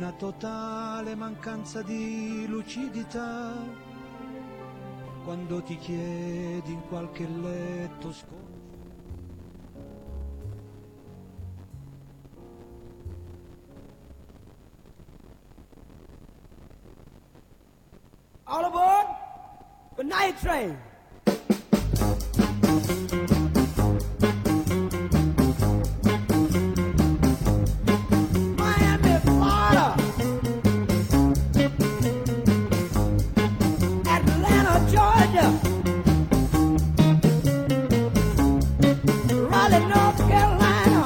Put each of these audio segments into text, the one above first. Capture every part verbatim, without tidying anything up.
una totale mancanza di lucidità, quando ti chiedi in qualche letto sconcio. All aboard the night train. Miami, Florida. Atlanta, Georgia. Raleigh, North Carolina.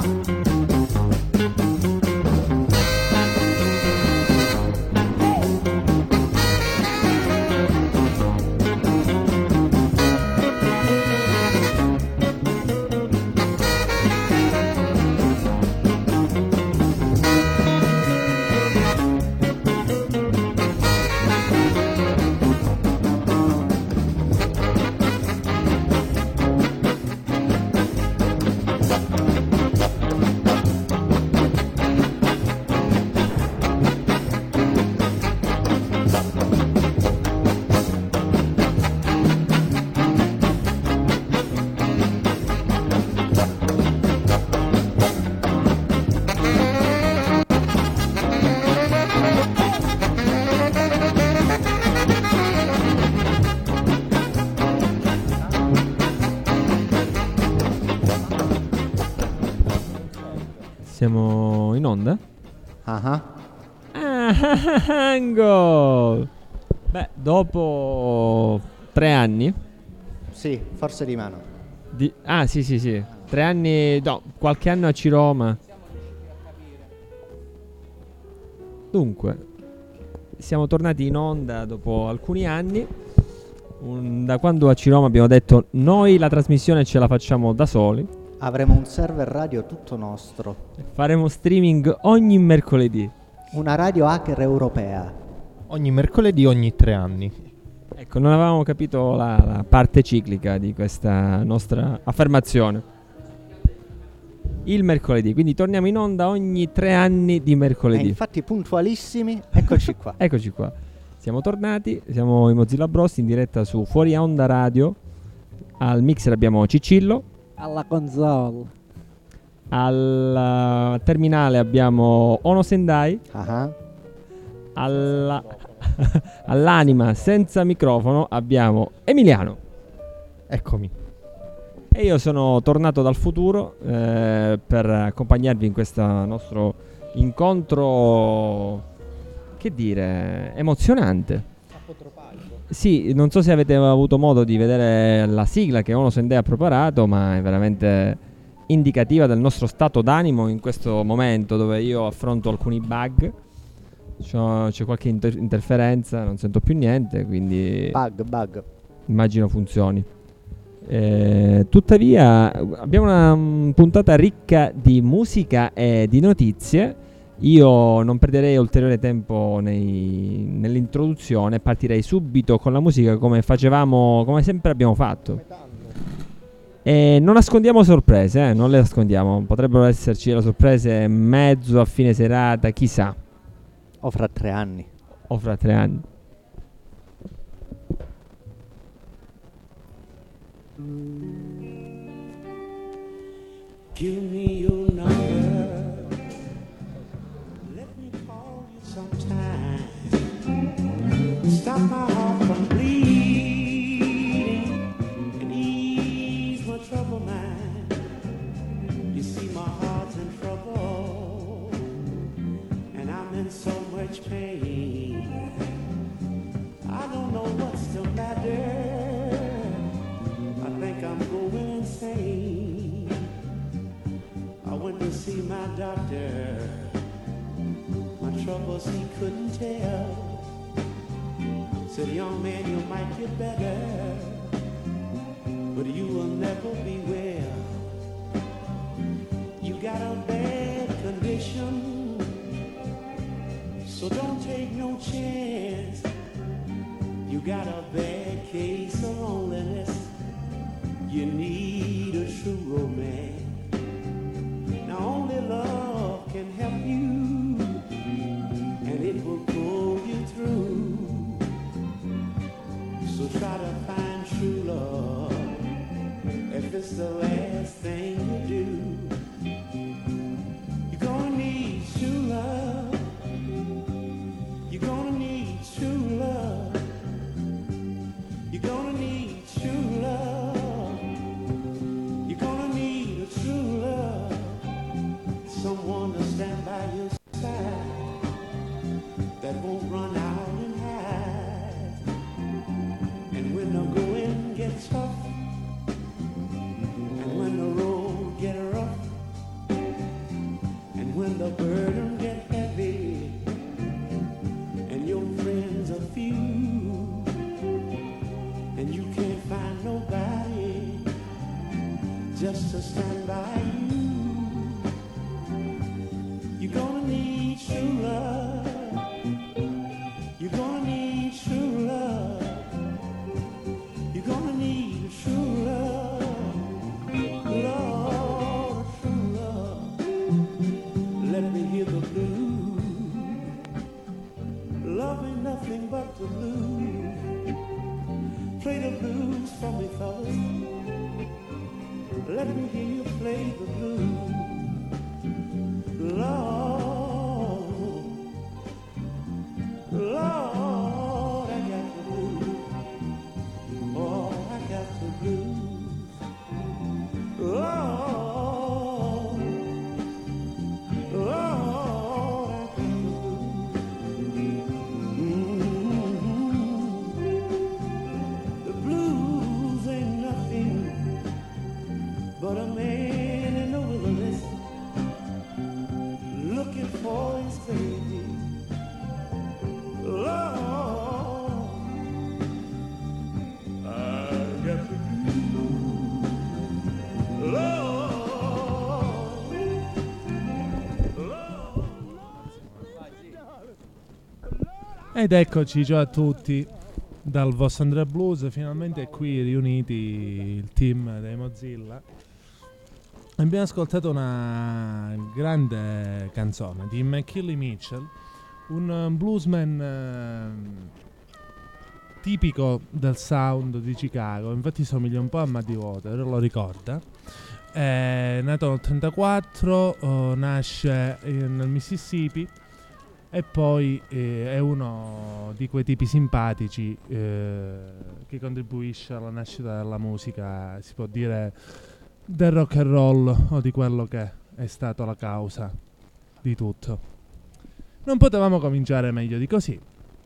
Siamo in onda? Ah, Ah, gol! Beh, dopo tre anni sì, forse di meno. di... Ah, sì, sì, sì. Tre anni... No, qualche anno a Ciroma. Dunque, siamo tornati in onda dopo alcuni anni. Un- da quando a Ciroma abbiamo detto noi la trasmissione ce la facciamo da soli. Avremo un server radio tutto nostro. Faremo streaming ogni mercoledì. Una radio hacker europea. Ogni mercoledì, ogni tre anni. Ecco, non avevamo capito la, la parte ciclica di questa nostra affermazione. Il mercoledì, quindi torniamo in onda ogni tre anni di E mercoledì. infatti puntualissimi, eccoci qua. Eccoci qua. Siamo tornati, siamo in Mozilla Bros in diretta su Fuori Onda Radio. Al mixer abbiamo Cicillo. Alla console. Al uh, terminale abbiamo Ono Sendai. Ah, Alla, all'anima senza microfono abbiamo Emiliano. Eccomi. E io sono tornato dal futuro eh, per accompagnarvi in questo nostro incontro, che dire, emozionante. Sì, non so se avete avuto modo di vedere la sigla che Ono Sendai ha preparato, ma è veramente indicativa del nostro stato d'animo in questo momento dove io affronto alcuni bug. C'ho- c'è qualche inter- interferenza, non sento più niente, quindi bug, bug. immagino funzioni. Eh, tuttavia abbiamo una mm, puntata ricca di musica e di notizie. Io non perderei ulteriore tempo nei- nell'introduzione, partirei subito con la musica come facevamo, come sempre abbiamo fatto. E non nascondiamo sorprese, eh, non le nascondiamo. Potrebbero esserci le sorprese mezzo a fine serata, chissà, O fra tre anni. o fra tre anni. Give me your number. Let me call you sometime. Stop my heart from bleeding and ease my troubled mind. You see my heart's in trouble and I'm in so much pain. I don't know what's the matter. I think I'm going insane. I went to see my doctor. My troubles he couldn't tell. Said, young man, you might get better, but you will never be well. You got a bad condition, so don't take no chance. You got a bad case of loneliness. You need a true romance. Now only love can help you, just to stand by you. You're gonna need true love. You're gonna need true love. You're gonna need true love. Lord, true love. Let me hear the blues. Love ain't nothing but the blues. Play the blues for me, fellas. Let me hear you play the blues. Lord, Lord, I got the blues. Oh, I got the blues. Lord, Lord, I got the blues. Mm-hmm. The blues ain't nothing but a man in the wilderness looking for his baby. Lord, I got the blues. Lord, Ed eccoci, ciao a tutti dal vostro Andrea Blues, finalmente è qui riuniti il team dei Mozilla. Abbiamo ascoltato una grande canzone di McKinley Mitchell, un bluesman eh, tipico del sound di Chicago, infatti somiglia un po' a Muddy Water, lo ricorda. È nato nel trentaquattro, oh, nasce in- nel Mississippi e poi eh, è uno di quei tipi simpatici eh, che contribuisce alla nascita della musica, si può dire, del rock and roll, o di quello che è stato la causa di tutto. Non potevamo cominciare meglio di così.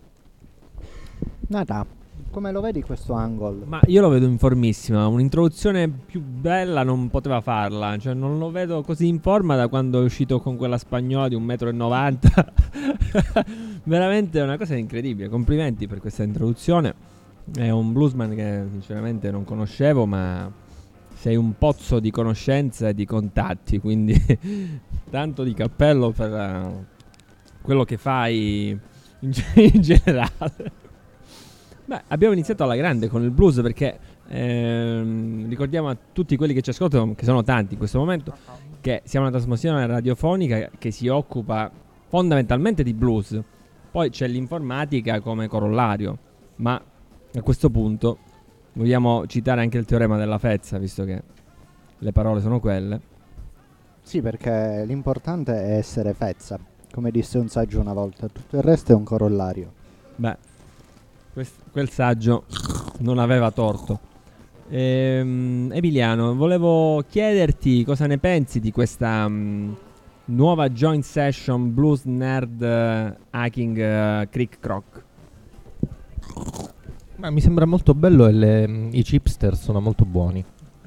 Nata, come lo vedi questo angle? Ma io lo vedo in formissima. Un'introduzione più bella non poteva farla. Cioè, non lo vedo così in forma da quando è uscito con quella spagnola di un metro e novanta. Veramente è una cosa incredibile. Complimenti per questa introduzione. È un bluesman che sinceramente non conoscevo, ma sei un pozzo di conoscenze e di contatti. Quindi tanto di cappello per uh, quello che fai in, ge- in generale. Beh, abbiamo iniziato alla grande con il blues perché ehm, ricordiamo a tutti quelli che ci ascoltano, che sono tanti in questo momento, che siamo una trasmissione radiofonica che si occupa fondamentalmente di blues. Poi c'è l'informatica come corollario, ma a questo punto vogliamo citare anche il teorema della Fezza, visto che le parole sono quelle. Sì, perché l'importante è essere fezza, come disse un saggio una volta, tutto il resto è un corollario. Beh, quest- quel saggio non aveva torto. Ehm, Emiliano, volevo chiederti cosa ne pensi di questa mm, nuova joint session blues nerd eh, hacking eh, Crick Croc. Ma mi sembra molto bello e le- i chipster sono molto buoni.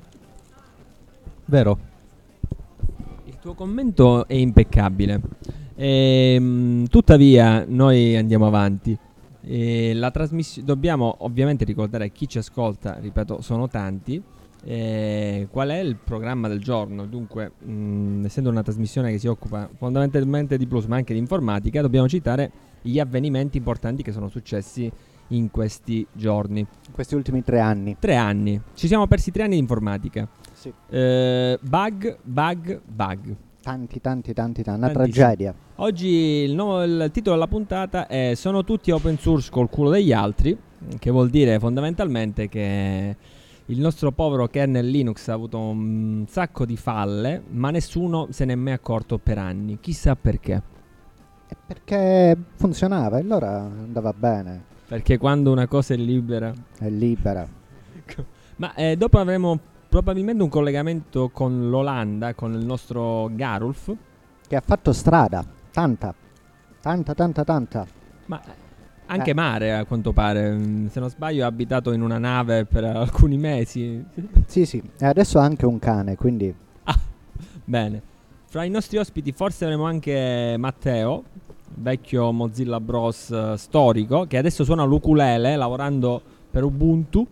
Vero? Il tuo commento è impeccabile. Ehm, tuttavia, noi andiamo avanti. E la trasmissione dobbiamo ovviamente ricordare a chi ci ascolta, ripeto, sono tanti. eh, qual è il programma del giorno? Dunque, mh, essendo una trasmissione che si occupa fondamentalmente di blues, ma anche di informatica, dobbiamo citare gli avvenimenti importanti che sono successi in questi giorni. In questi ultimi tre anni. Tre anni. Ci siamo persi tre anni di informatica. Sì. Eh, bug, bug, bug. Tanti, tanti, tanti, tanti. Una Tantissimi. tragedia. Oggi il, nuovo- il titolo della puntata è Sono tutti open source col culo degli altri, che vuol dire fondamentalmente che il nostro povero kernel Linux ha avuto un sacco di falle, ma nessuno se ne è mai accorto per anni. Chissà perché. E perché funzionava e allora andava bene, Perché quando una cosa è libera... è libera. Ma eh, dopo avremo probabilmente un collegamento con l'Olanda, con il nostro Garulf. Che ha fatto strada, tanta, tanta, tanta, tanta. Ma anche Eh. mare, a quanto pare. Mm, Se non sbaglio, ha abitato in una nave per alcuni mesi. Sì, sì, e adesso ha anche un cane, quindi Ah, bene. Fra i nostri ospiti forse avremo anche Matteo, vecchio Mozilla Bros eh, storico, che adesso suona l'ukulele lavorando per Ubuntu.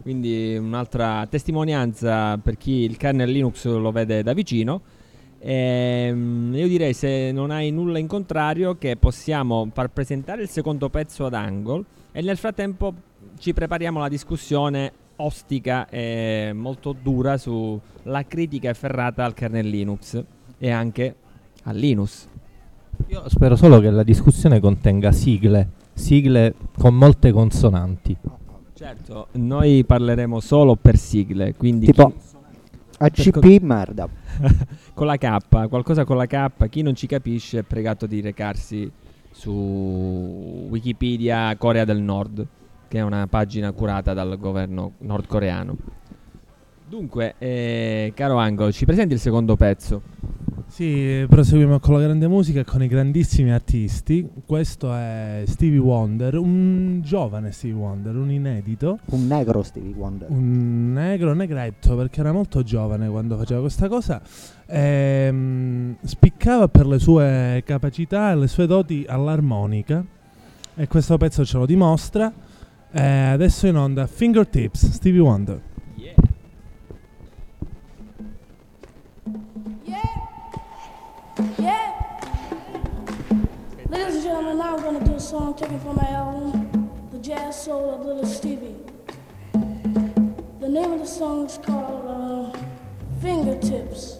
quindi un'altra testimonianza per chi il kernel Linux lo vede da vicino. Ehm, io direi, se non hai nulla in contrario, che possiamo far presentare il secondo pezzo ad Angle e nel frattempo ci prepariamo alla discussione ostica e molto dura sulla critica efferrata al kernel Linux e anche a Linux. Io spero solo che la discussione contenga sigle, sigle con molte consonanti. Certo, noi parleremo solo per sigle, quindi Tipo chi- A C P merda. con la K, qualcosa con la K. Chi non ci capisce è pregato di recarsi su Wikipedia Corea del Nord, che è una pagina curata dal governo nordcoreano. Dunque, eh, caro Angolo, ci presenti il secondo pezzo? Sì, proseguiamo con la grande musica e con i grandissimi artisti. Questo è Stevie Wonder, un giovane Stevie Wonder, un inedito, Un negro Stevie Wonder. un negro negretto, perché era molto giovane quando faceva questa cosa. Ehm, spiccava per le sue capacità e le sue doti all'armonica, e questo pezzo ce lo dimostra. Eh, adesso in onda Fingertips, Stevie Wonder. Yeah. Yeah. Ladies and gentlemen, now I'm going to do a song taken from my album, The Jazz Soul of Little Stevie. The name of the song is called uh, Fingertips.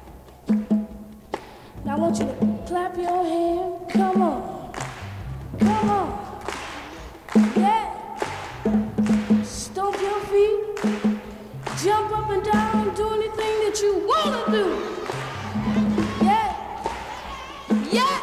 Now I want you to clap your hands. Come on. Come on. Yeah. Stomp your feet. Jump up and down. Do anything that you want to do. Yeah. Yeah.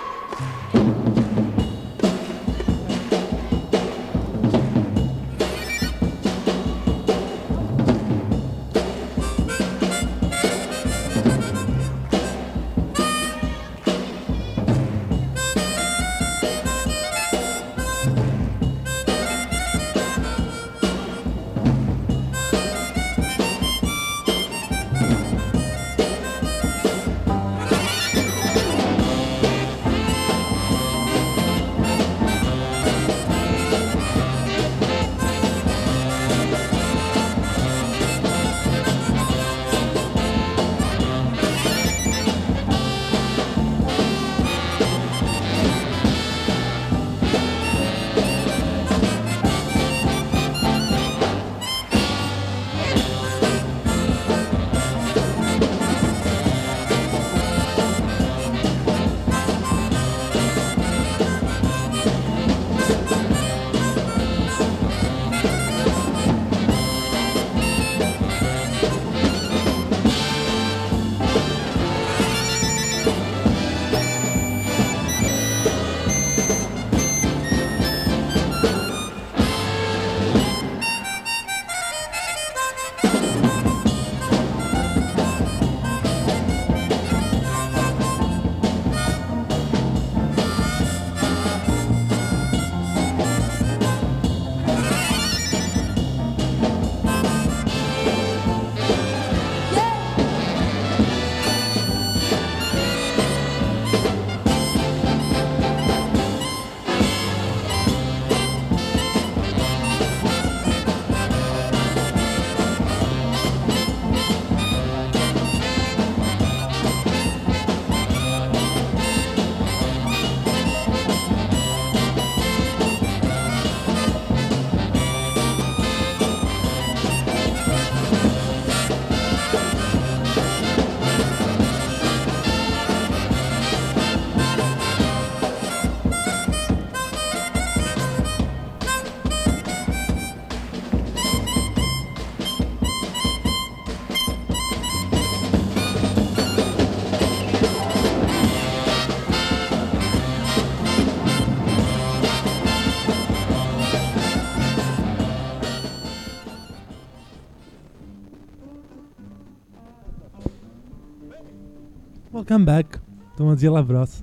Welcome back to Mozilla Bros.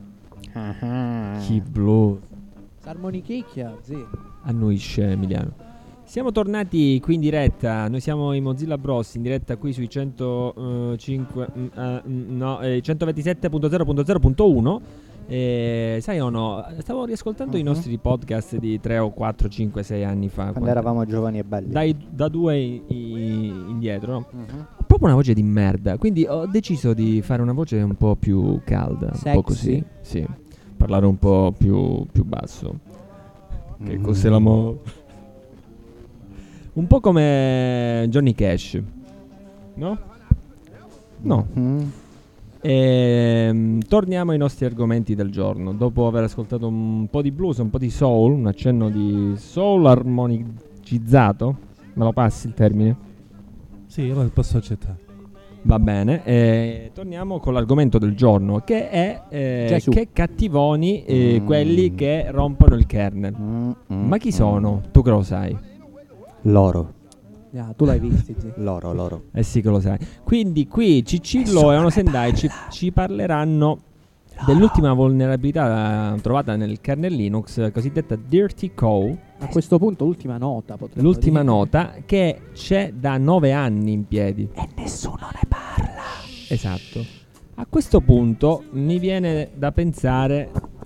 Chi blu S'armonichicchia, sì. annuisce Emiliano. Siamo tornati qui in diretta. Noi siamo in Mozilla Bros, in diretta qui sui centocinque, mm, eh, mm, no, eh, centoventisette punto zero punto zero punto uno. E sai o no, stavo riascoltando i Mhm. nostri podcast di tre o quattro, cinque, sei anni fa. Quando quanto- eravamo giovani e belli. dai, da due i- i- indietro, no? Mhm. Ho proprio una voce di merda, quindi ho deciso di fare una voce un po' più calda, un po' Sexy? così, sì, parlare un po' più, più basso. Che Mm. cos'è l'amore? Un po' come Johnny Cash, no? No. Mhm. Ehm, torniamo ai nostri argomenti del giorno. Dopo aver ascoltato un po' di blues, un po' di soul, un accenno di soul armonicizzato, me lo passi il termine? Sì, io lo posso accettare. Va bene, eh, torniamo con l'argomento del giorno, che è eh, Gesù. che cattivoni eh, Mm. quelli che rompono il kernel. Mm, mm, Ma chi mm. sono? Tu che lo sai? Loro. Ah, tu l'hai visto, sì. Loro, loro. Eh sì che lo sai. Quindi qui Cicillo e Ono Sendai ci, ci parleranno dell'ultima vulnerabilità eh, trovata nel kernel Linux, cosiddetta Dirty Cow. A questo punto l'ultima nota potremmo L'ultima dire. nota che c'è da nove anni in piedi. E nessuno ne parla. Esatto. A questo punto mi viene da pensare.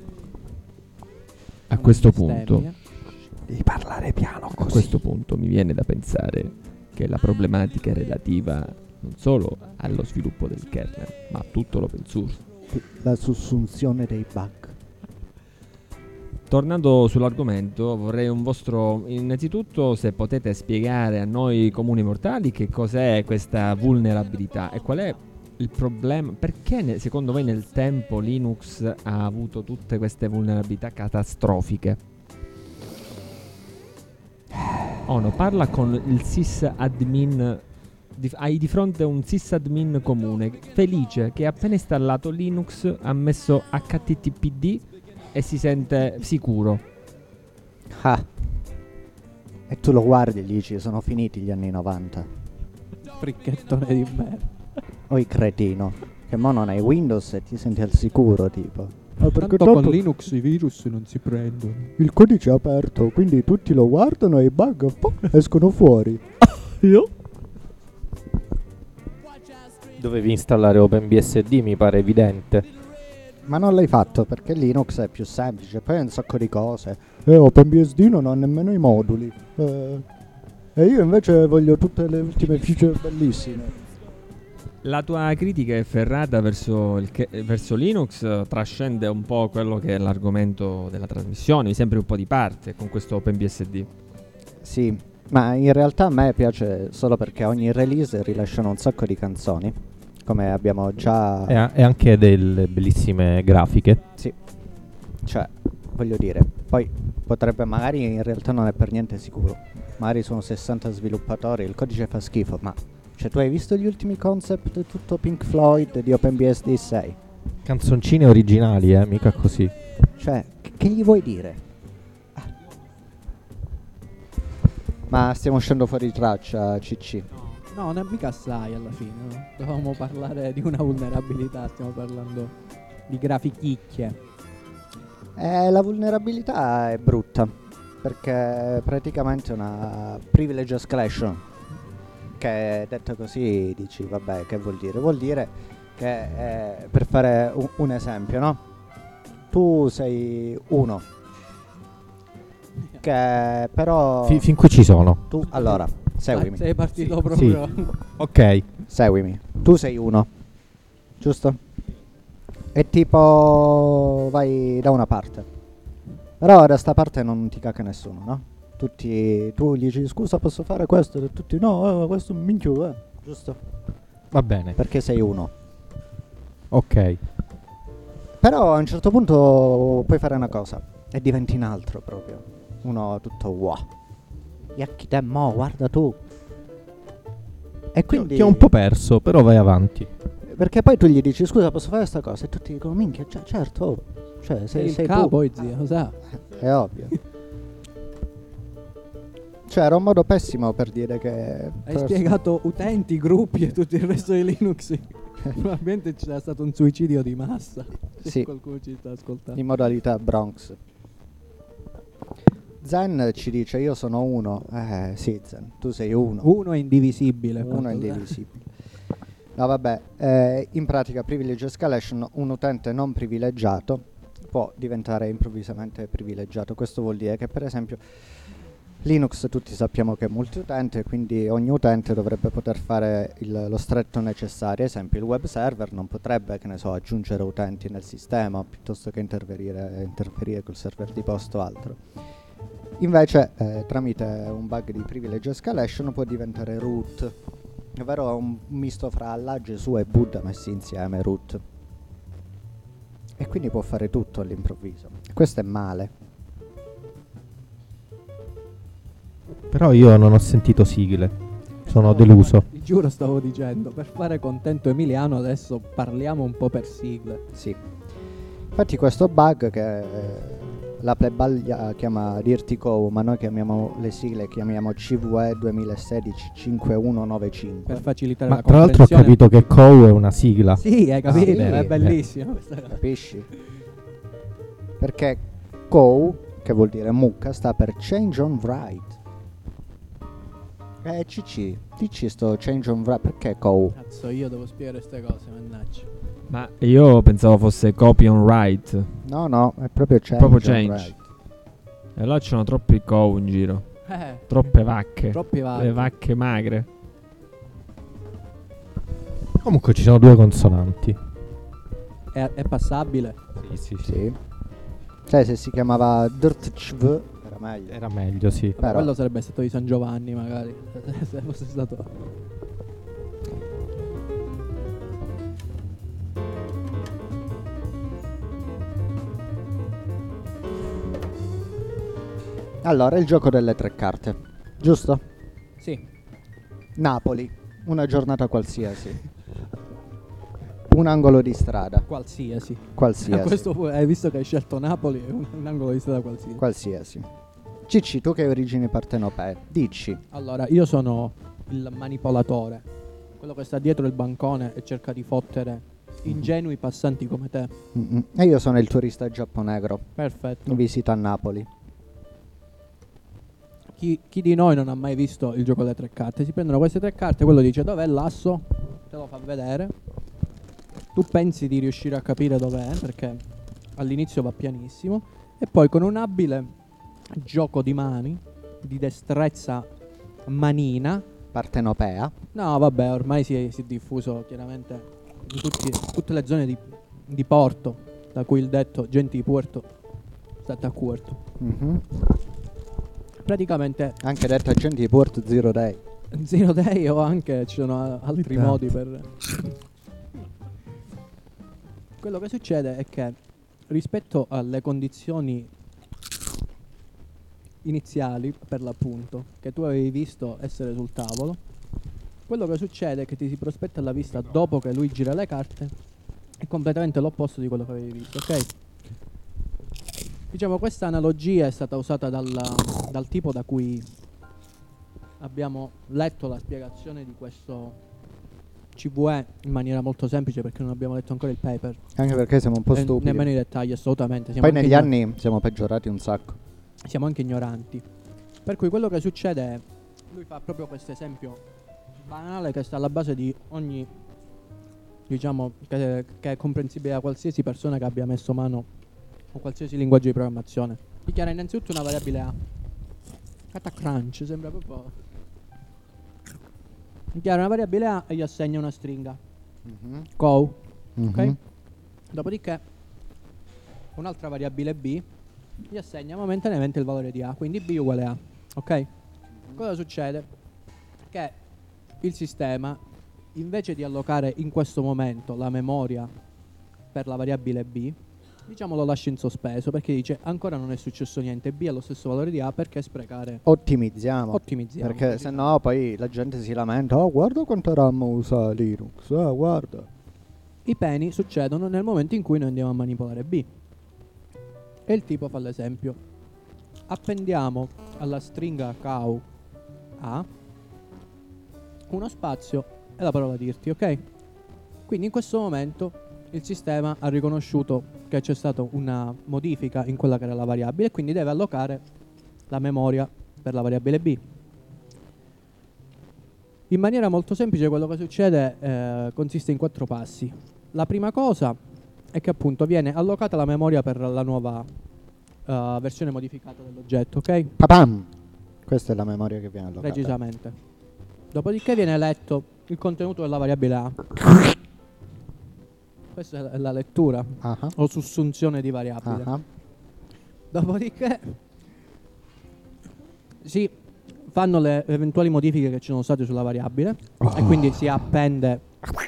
A questo punto. Bestemmia. Devi parlare piano A così. questo punto mi viene da pensare che la problematica è relativa non solo allo sviluppo del kernel, ma a tutto l'open source. La sussunzione dei bug. Tornando sull'argomento, vorrei un vostro. Innanzitutto, se potete spiegare a noi comuni mortali che cos'è questa vulnerabilità e qual è il problema. Perché ne- secondo voi nel tempo Linux ha avuto tutte queste vulnerabilità catastrofiche? Oh no, parla con il sysadmin. Di, hai di fronte un sysadmin comune felice che ha appena installato Linux, ha messo H T T P D e si sente sicuro. Ah. E tu lo guardi e gli dici sono finiti gli anni novanta. Fricchettone di merda. Oi cretino. Che mo non hai Windows e ti senti al sicuro tipo. Ah, Tanto con Linux i virus non si prendono. il codice è aperto, quindi tutti lo guardano e i bug po, escono fuori. Io? Dovevi installare OpenBSD, mi pare evidente. Ma non l'hai fatto perché Linux è più semplice, poi hai un sacco di cose. E OpenBSD non ha nemmeno i moduli. Eh, e io invece voglio tutte le ultime feature bellissime. La tua critica è ferrata verso, il che- verso Linux, eh, trascende un po' quello che è l'argomento della trasmissione, mi sembri un po' di parte con questo OpenBSD. Sì, ma in realtà a me piace solo perché ogni release rilasciano un sacco di canzoni, come abbiamo già... E, a- e anche delle bellissime grafiche. Sì, cioè, voglio dire, poi potrebbe magari in realtà non è per niente sicuro. Magari sono sessanta sviluppatori, il codice fa schifo, ma... Cioè, tu hai visto gli ultimi concept tutto Pink Floyd di OpenBSD sei? Canzoncine originali, eh, mica così. Cioè, che, che gli vuoi dire? Ah. Ma stiamo uscendo fuori traccia, C C. No, non è mica assai alla fine. No? Dovevamo parlare di una vulnerabilità, stiamo parlando di grafichicchie. Eh, la vulnerabilità è brutta, perché praticamente è una privilege escalation, che detta così dici, vabbè, che vuol dire? Vuol dire che, eh, per fare un, un esempio, no? Tu sei uno, che però... Fi- fin qui ci sono. tu, allora, seguimi. Ah, sei partito Sì, proprio. Ok. Seguimi. Tu sei uno, giusto? E tipo vai da una parte. Però da sta parte non ti caca nessuno, no? Tutti, tu gli dici scusa posso fare questo? E tutti no, eh, questo è un minchio, eh. Giusto? Va bene. Perché sei uno. Ok. Però a un certo punto puoi fare una cosa e diventi un altro proprio. Uno tutto wow. Yacchi te mo, guarda tu. E quindi... Ti ho un po' perso, però vai avanti. Perché poi tu gli dici scusa posso fare questa cosa e tutti dicono minchia, cioè, certo, oh. Cioè sei, Sei il sei capo, tu. poi zio, lo sa. È ovvio. Cioè era un modo pessimo per dire che... Hai spiegato utenti, gruppi e tutto il resto di Linux. Probabilmente c'è stato un suicidio di massa. Se Sì. qualcuno ci sta ascoltando. in modalità Bronx. Zen ci dice io sono uno. Eh sì Zen, tu sei uno. Uno è indivisibile. Uno è quanto- indivisibile. No vabbè, eh, in pratica privilege escalation, un utente non privilegiato può diventare improvvisamente privilegiato. Questo vuol dire che per esempio Linux tutti sappiamo che è multiutente, quindi ogni utente dovrebbe poter fare il- lo stretto necessario. Ad esempio il web server non potrebbe, che ne so, aggiungere utenti nel sistema piuttosto che interferire, interferire col server di posto o altro. Invece eh, tramite un bug di privilege escalation può diventare root, ovvero un misto fra Allah, Gesù e Buddha messi insieme, root. E quindi può fare tutto all'improvviso. Questo è male. Però io non ho sentito sigle. Sono deluso. Ti giuro, stavo dicendo, per fare contento Emiliano adesso parliamo un po' per sigle. Sì. Infatti questo bug che eh, la plebaglia chiama Dirtico, ma noi chiamiamo le sigle, chiamiamo C V E duemilasedici cinquemilacentonovantacinque. Per facilitare Ma la tra l'altro ho comprensione. capito che C O U è una sigla. Sì, hai capito? sì, È eh. bellissimo questa cosa. Capisci? Perché C O U, che vuol dire mucca, sta per Change on Write. Eh, C C, dici sto Change on Write, perché C O U? Cazzo, io devo spiegare queste cose, mannaggia. Ma io pensavo fosse copy on write. No, no, è proprio Change Proprio on change. Write. E là c'erano troppi cow in giro. Eh, Troppe vacche. troppi Le vari. vacche magre. Comunque ci sono due consonanti. È, è passabile. Sì, sì, Sì. Cioè, se si chiamava Dirtchv era meglio. Era meglio, sì. Ma Però- quello sarebbe stato di San Giovanni, magari. Se fosse stato. Allora, il gioco delle tre carte, giusto? Sì. Napoli, una giornata qualsiasi. Un angolo di strada, Qualsiasi. qualsiasi. A questo pu- hai visto che hai scelto Napoli, è un, un angolo di strada qualsiasi. Qualsiasi. Cicci, tu che hai origini partenopee, dici. Allora, io sono il manipolatore, quello che sta dietro il bancone e cerca di fottere ingenui passanti come te. Mm-mm. E io sono il turista giapponegro, Perfetto. in visita a Napoli. Chi, chi di noi non ha mai visto il gioco delle tre carte? Si prendono queste tre carte, quello dice dov'è l'asso, te lo fa vedere. Tu pensi di riuscire a capire dov'è, perché all'inizio va pianissimo, e poi con un abile gioco di mani, di destrezza manina. Partenopea. No, vabbè, ormai si è, si è diffuso chiaramente in tutti- tutte le zone di, di porto, da cui il detto gente di Puerto state a Puerto. Mhm. Praticamente Anche detto agenti di Port Zero Day. Zero Day o anche ci sono a- altri Esatto. modi per... Quello che succede è che rispetto alle condizioni iniziali, per l'appunto, che tu avevi visto essere sul tavolo, quello che succede è che ti si prospetta alla vista dopo che lui gira le carte è completamente l'opposto di quello che avevi visto, ok? Diciamo, questa analogia è stata usata dal, dal tipo da cui abbiamo letto la spiegazione di questo C V E in maniera molto semplice, perché non abbiamo letto ancora il paper. Anche perché siamo un po' E stupidi. nemmeno i dettagli, assolutamente. Siamo Poi anche negli igno- anni siamo peggiorati un sacco. siamo anche ignoranti. Per cui quello che succede è, lui fa proprio questo esempio banale che sta alla base di ogni, diciamo, che, che è comprensibile a qualsiasi persona che abbia messo mano a qualsiasi linguaggio di programmazione. Dichiara innanzitutto una variabile A. Cata crunch, sembra proprio... Dichiara una variabile A e gli assegna una stringa. Mhm. Go. Mhm. Ok? Dopodiché un'altra variabile B gli assegna momentaneamente il valore di A, quindi B uguale A. Ok? Cosa succede? Che il sistema, invece di allocare in questo momento la memoria per la variabile B, diciamo lo lascia in sospeso, perché dice ancora non è successo niente, B ha lo stesso valore di A, perché sprecare? Ottimizziamo. Ottimizziamo. Perché così. se no poi la gente si lamenta. Oh, guarda quanto RAM usa Linux. Ah, guarda. I peni succedono nel momento in cui noi andiamo a manipolare B. E il tipo fa l'esempio. Appendiamo alla stringa cow A uno spazio e la parola dirti, ok? Quindi in questo momento il sistema ha riconosciuto che c'è stata una modifica in quella che era la variabile e quindi deve allocare la memoria per la variabile B. In maniera molto semplice quello che succede eh, consiste in quattro passi. La prima cosa è che appunto viene allocata la memoria per la nuova uh, versione modificata dell'oggetto, ok? Papam! Questa è la memoria che viene allocata. Precisamente. Dopodiché viene letto il contenuto della variabile A. Questa è la lettura Ah, o sussunzione di variabile. ah. Dopodiché si fanno le eventuali modifiche che ci sono state sulla variabile e quindi si appende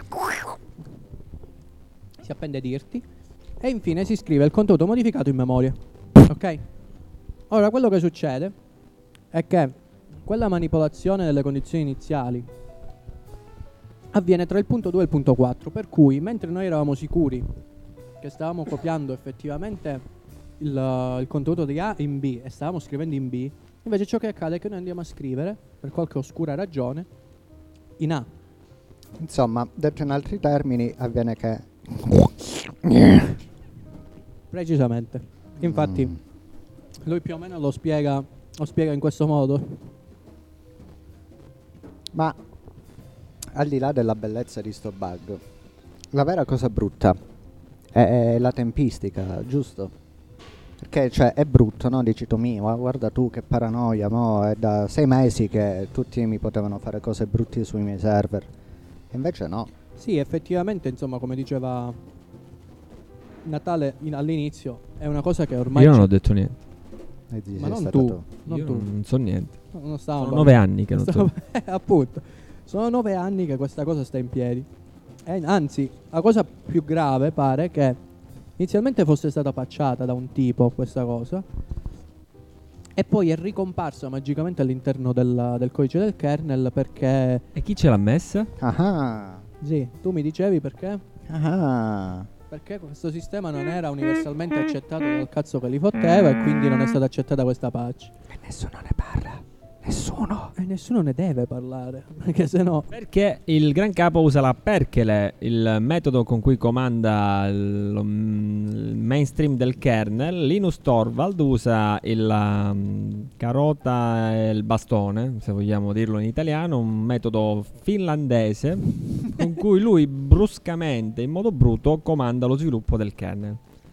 si appende dirti e infine si scrive il contenuto modificato in memoria. Ok? Ora quello che succede è che quella manipolazione delle condizioni iniziali avviene tra il punto due e il punto quattro, per cui mentre noi eravamo sicuri che stavamo copiando effettivamente il, il contenuto di A in B e stavamo scrivendo in B, invece ciò che accade è che noi andiamo a scrivere, per qualche oscura ragione, in A. Insomma, detto in altri termini, avviene che... Precisamente. Infatti Mm. lui più o meno lo spiega, lo spiega in questo modo. Ma al di là della bellezza di sto bug, la vera cosa brutta è, è la tempistica, giusto? Perché cioè è brutto, no? Dici tu, mi, ma guarda tu che paranoia, mo è da sei mesi che tutti mi potevano fare cose brutte sui miei server. E invece no. Sì, effettivamente, insomma, come diceva Natale in- all'inizio, è una cosa che ormai... Io non c'è- ho detto niente. E dici, Ma sei non stato tu, non Io tu. non so niente. No, non stavamo Sono parlando. nove anni che non so. Stavo- eh, appunto, sono nove anni che questa cosa sta in piedi. E anzi, la cosa più grave pare che inizialmente fosse stata patchata da un tipo questa cosa e poi è ricomparsa magicamente all'interno del, del codice del kernel perché... E chi ce l'ha messa? Ah, Sì, tu mi dicevi perché? ah. Perché questo sistema non era universalmente accettato dal cazzo che li fotteva e quindi non è stata accettata questa patch. E nessuno ne parla. Nessuno. E nessuno ne deve parlare, perché sennò... Perché il gran capo usa la Perkele, il metodo con cui comanda il, il mainstream del kernel. Linus Torvald usa il um, carota e il bastone, se vogliamo dirlo in italiano, un metodo finlandese con cui lui bruscamente, in modo bruto, comanda lo sviluppo del kernel.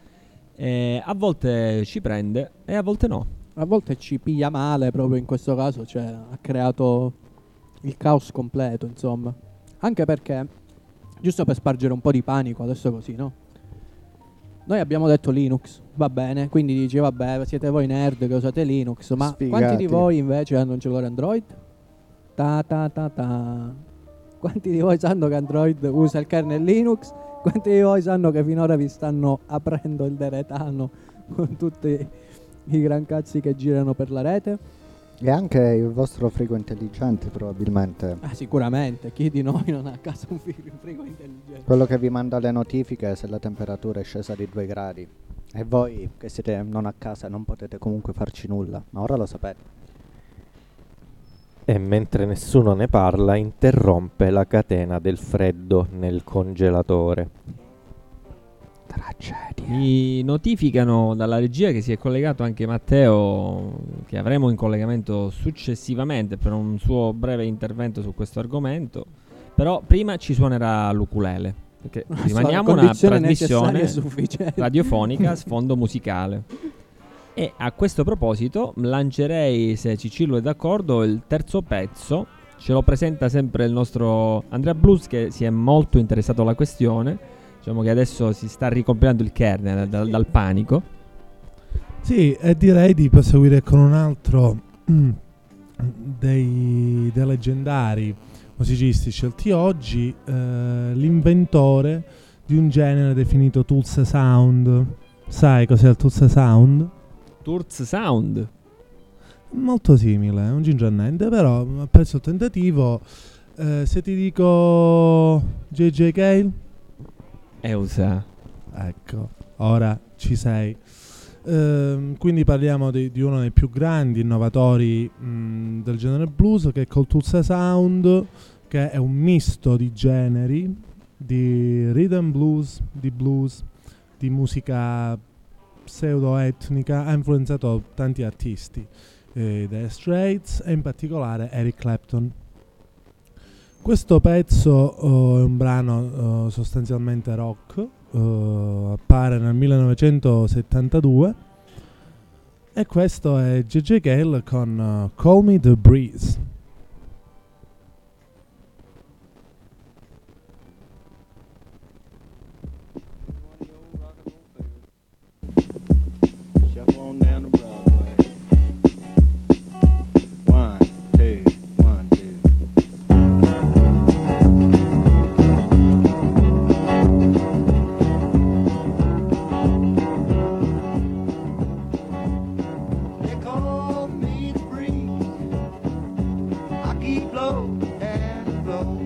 E a volte ci prende e a volte no. A volte ci piglia male, proprio in questo caso, cioè ha creato il caos completo, insomma. Anche perché, giusto per spargere un po' di panico, adesso così, no? Noi abbiamo detto Linux, va bene, quindi dici, vabbè, siete voi nerd che usate Linux, ma Sfigati. quanti di voi invece hanno un cellulare Android? Ta ta ta ta. Quanti di voi sanno che Android usa il kernel Linux? Quanti di voi sanno che finora vi stanno aprendo il deretano con tutti i gran cazzi che girano per la rete? E anche il vostro frigo intelligente probabilmente. Ah, sicuramente, chi di noi non ha a casa un frigo, un frigo intelligente? Quello che vi manda le notifiche se la temperatura è scesa di due gradi. E voi che siete non a casa non potete comunque farci nulla. Ma ora lo sapete. E mentre nessuno ne parla, interrompe la catena del freddo nel congelatore. Tragedia. Mi notificano dalla regia che si è collegato anche Matteo, che avremo in collegamento successivamente per un suo breve intervento su questo argomento. Però prima ci suonerà l'ukulele, perché rimaniamo una Condizione necessaria trasmissione e sufficiente. radiofonica a sfondo musicale. E a questo proposito lancerei, se Cicillo è d'accordo, il terzo pezzo. Ce lo presenta sempre il nostro Andrea Blues, che si è molto interessato alla questione. Diciamo che adesso si sta ricomprando il kernel dal, dal panico. Sì, e direi di proseguire con un altro mm, dei, dei leggendari musicisti scelti oggi, eh, l'inventore di un genere definito Tulsa Sound. Sai cos'è il Tulsa Sound? Turz Sound. Molto simile, un ginger niente, però apprezzo il tentativo. Eh, se ti dico J J Cale, Eusa. ecco, ora ci sei. Ehm, quindi parliamo di, di uno dei più grandi innovatori mh, del genere blues, che è col Tulsa Sound, che è un misto di generi, di rhythm blues, di blues, di musica pseudo-etnica. Ha influenzato tanti artisti, eh, The Straits e in particolare Eric Clapton. Questo pezzo uh, è un brano uh, sostanzialmente rock, uh, uh, appare nel millenovecentosettantadue e questo è J J. Cale con uh, Call Me The Breeze. Shuffle on down to Broadway. One, two, one, two. They call me the breeze. I keep low and low.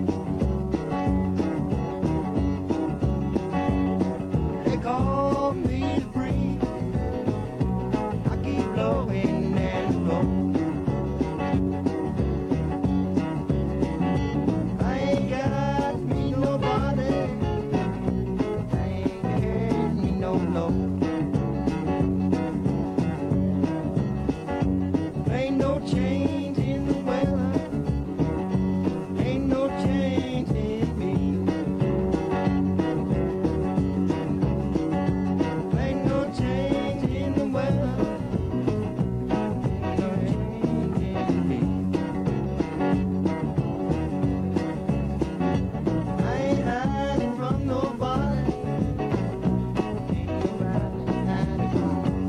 They call me the breeze. I keep blowing and blowing. I ain't got me nobody. I ain't had me no load. Ain't no change in the weather. Ain't no change in me. Ain't no change in the weather. Ain't no change in me. I ain't hiding from nobody. Ain't nobody hiding from me.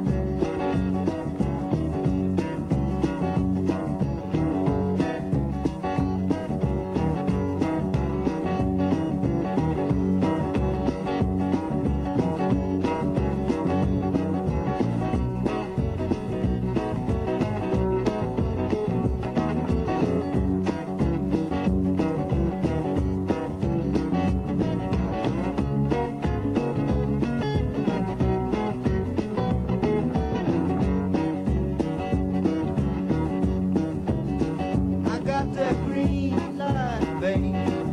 I got that green light, baby.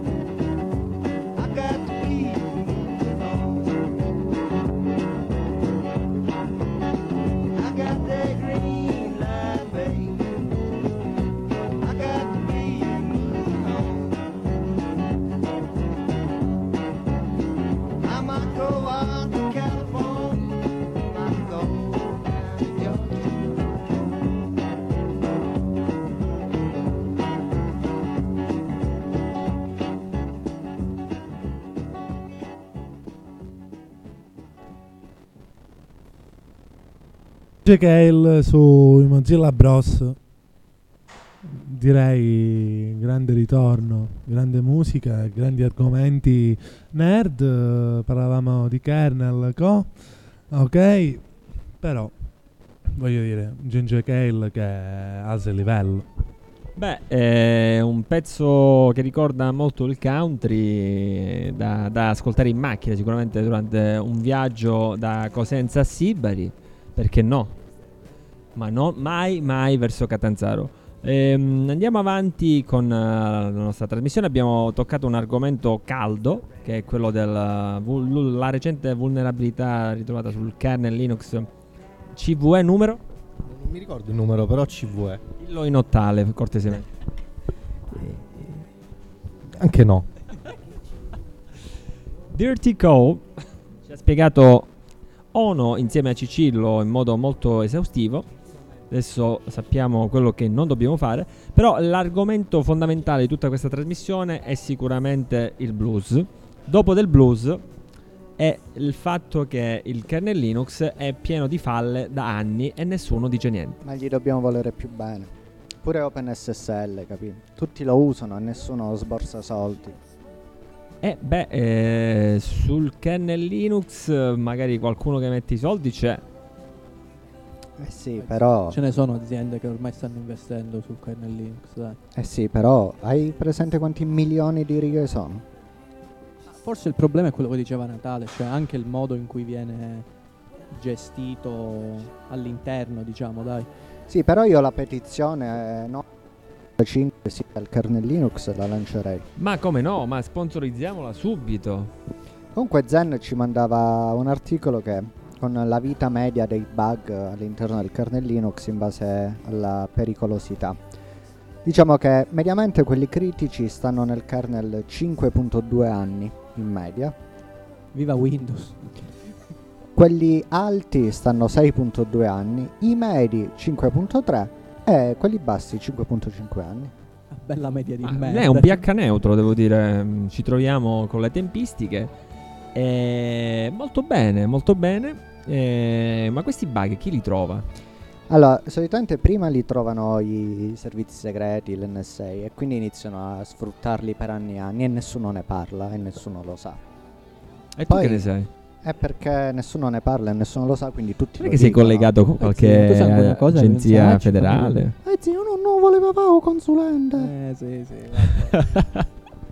I got to keep moving on. I got that green light, baby. I got to keep moving on. I might go out to California. I might go down to Georgia. J J. Cale sui Mozilla Bros. Direi grande ritorno, grande musica, grandi argomenti nerd. eh, Parlavamo di kernel, co? Ok, però voglio dire, J J. Cale che alza il livello. Beh, è un pezzo che ricorda molto il country, eh, da, da ascoltare in macchina sicuramente durante un viaggio da Cosenza a Sibari, perché no? Ma no, mai, mai verso Catanzaro. Ehm, andiamo avanti con eh, la nostra trasmissione. Abbiamo toccato un argomento caldo, che è quello della vul- la recente vulnerabilità ritrovata sul kernel Linux C V E numero? Non mi ricordo il numero, però C V E. Dillo in ottale, cortesemente. Anche no. Dirty Co ci ha spiegato Ono insieme a Cicillo in modo molto esaustivo. Adesso sappiamo quello che non dobbiamo fare, però l'argomento fondamentale di tutta questa trasmissione è sicuramente il blues. Dopo del blues è il fatto che il kernel Linux è pieno di falle da anni e nessuno dice niente. Ma gli dobbiamo volere più bene. Pure OpenSSL, capito? Tutti lo usano e nessuno sborsa soldi. E beh, eh, sul kernel Linux eh, magari qualcuno che mette i soldi c'è. Eh sì, però... Ce ne sono aziende che ormai stanno investendo sul kernel Linux, dai. Eh sì, però hai presente quanti milioni di righe sono? Forse il problema è quello che diceva Natale, cioè anche il modo in cui viene gestito all'interno, diciamo, dai. Sì, però io la petizione, eh, no, cinque sì, al kernel Linux la lancerei. Ma come no, ma sponsorizziamola subito. Comunque Zen ci mandava un articolo che con la vita media dei bug all'interno del kernel Linux in base alla pericolosità. Diciamo che mediamente quelli critici stanno nel kernel cinque virgola due anni in media Viva Windows. Quelli alti stanno sei virgola due anni, i medi cinque virgola tre e quelli bassi cinque virgola cinque anni. Una bella media di Ma merda. è un pH neutro, devo dire. Mm, Ci troviamo con le tempistiche. E molto bene, molto bene. E ma questi bug chi li trova? Allora, solitamente prima li trovano i servizi segreti, l'N S A, e quindi iniziano a sfruttarli per anni e anni e nessuno ne parla e nessuno lo sa. E tu Poi- che ne sai? È perché nessuno ne parla e nessuno lo sa, quindi tutti Non è lo che sei dicono. collegato con Eh, qualche sì, tu sai alguna cosa, agenzia non sai, federale? Eh zio, non, non voleva fare un consulente. Eh sì, sì. vabbè.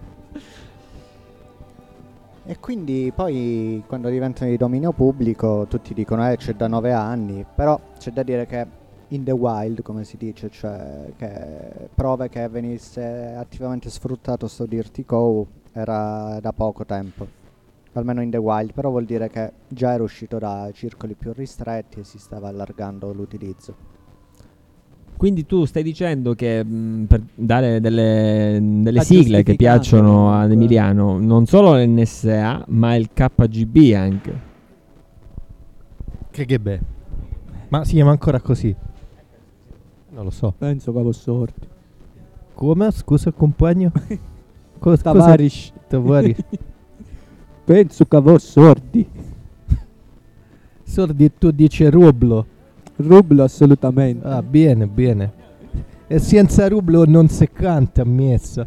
E quindi poi quando diventano di dominio pubblico tutti dicono eh c'è da nove anni, però c'è da dire che in the wild, come si dice, cioè che prove che venisse attivamente sfruttato sto Dirty Co era da poco tempo, almeno in the wild, però vuol dire che già era uscito da circoli più ristretti e si stava allargando l'utilizzo. Quindi tu stai dicendo che mh, per dare delle, delle Sta sigle che giustificando piacciono ad comunque. Emiliano, non solo l'N S A, ma il K G B anche. Che che beh. Ma si chiama ancora così? Non lo so. Penso che sordi. Come? Scusa compagno? Cosa? Tavares. Tavares. Penso che voi sordi. Sordi, tu dici rublo. Rublo assolutamente. Ah, bene, bene. E senza rublo non si canta, miessa.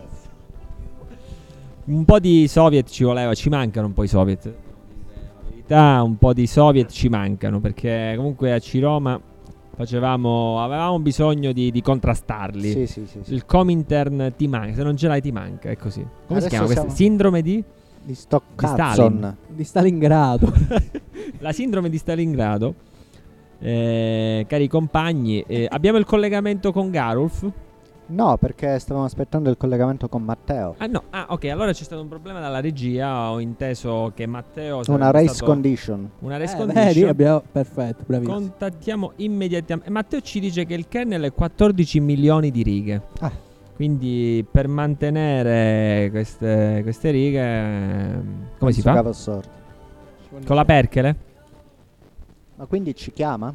Un po' di soviet ci voleva, ci mancano un po' i soviet. In verità un po' di soviet ci mancano, perché comunque a Ciroma facevamo, avevamo bisogno di, di contrastarli. Sì, sì, sì, sì. Il Comintern ti manca, se non ce l'hai ti manca, è così. Come si Adesso chiama questa? siamo- Sindrome di? Di sto Di Stalin. Stalin. Di Stalingrado. La sindrome di Stalingrado. Eh, cari compagni, eh, abbiamo il collegamento con Garulf. No, perché stavamo aspettando il collegamento con Matteo. Ah no, ah ok, allora c'è stato un problema dalla regia. Ho inteso che Matteo sarebbe Una race stato- condition. Una race Eh, condition. vedi, abbiamo... Perfetto, bravissimo. Contattiamo immediatamente. Matteo ci dice che il kernel è quattordici milioni di righe. Ah. Quindi per mantenere queste, queste righe, ehm, come si Penso fa? che fosse sordo. Con la perkele? Ma quindi ci chiama?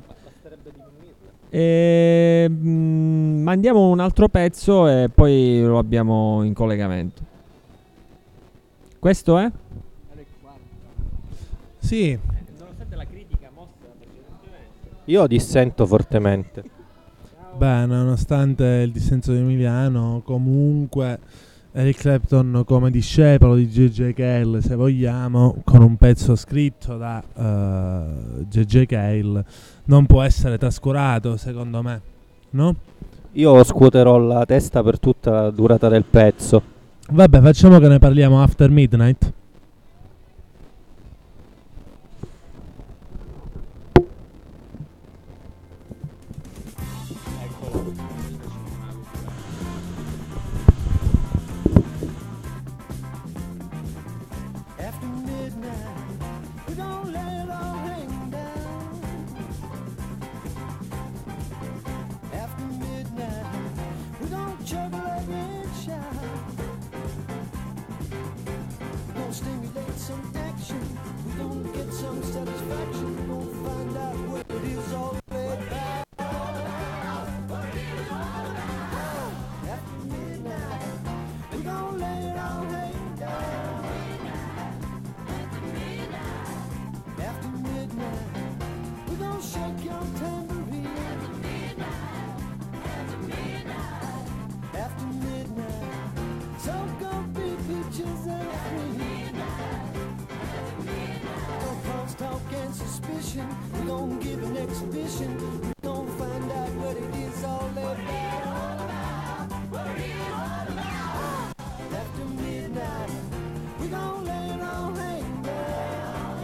E, mm, mandiamo un altro pezzo e poi lo abbiamo in collegamento. Questo è? Sì, Nonostante la critica mossa Io dissento fortemente. beh, nonostante il dissenso di Emiliano, comunque Eric Clapton come discepolo di J J. Cale, se vogliamo, con un pezzo scritto da uh, J J. Cale, non può essere trascurato, secondo me, no? Io scuoterò la testa per tutta la durata del pezzo. Vabbè, facciamo che ne parliamo after midnight. After midnight, we don't let it all hang down. After midnight, we don't juggle every shout. We gon' stimulate some action. We gon' get some satisfaction. We gon' find out what it is all about. After midnight, we gon' let it all hang down. After midnight, we gon' shake your tambourine. After midnight, soak up big peaches and cream. No cross talk and suspicion. We gon' give an exhibition. We gon' find out what it is all about. After midnight, we gon' let it all hang down.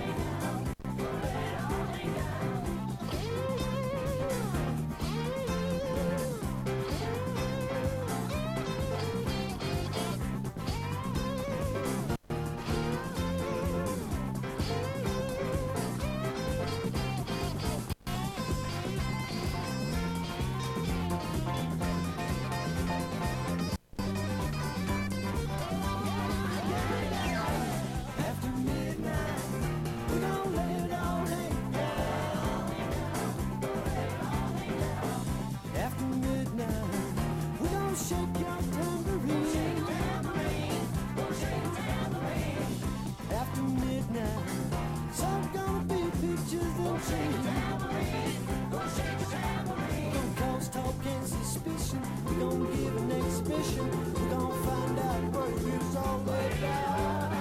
mission. We're gonna find out where it is all the way down.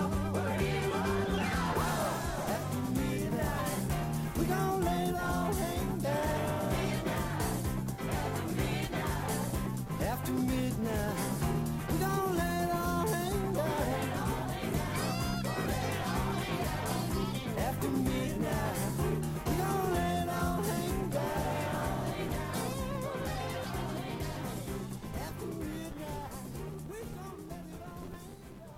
After midnight, we're gonna let it all hang down. After midnight, we're gonna let it all hang down. After midnight, we're gonna let it all hang down. After midnight, we're gonna let it all hang down.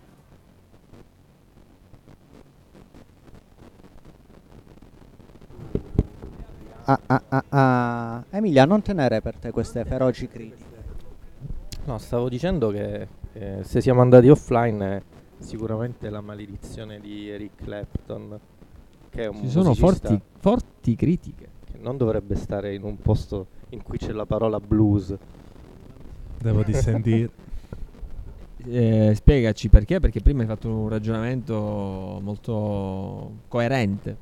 Ah, ah, ah, ah. Emilia, non tenere per te queste feroci critiche. No, stavo dicendo che eh, se siamo andati offline è sicuramente la maledizione di Eric Clapton, che è un Ci sono musicista forti, forti critiche. che non dovrebbe stare in un posto in cui c'è la parola blues. Devo dissentire. Eh, spiegaci perché, perché prima hai fatto un ragionamento molto coerente.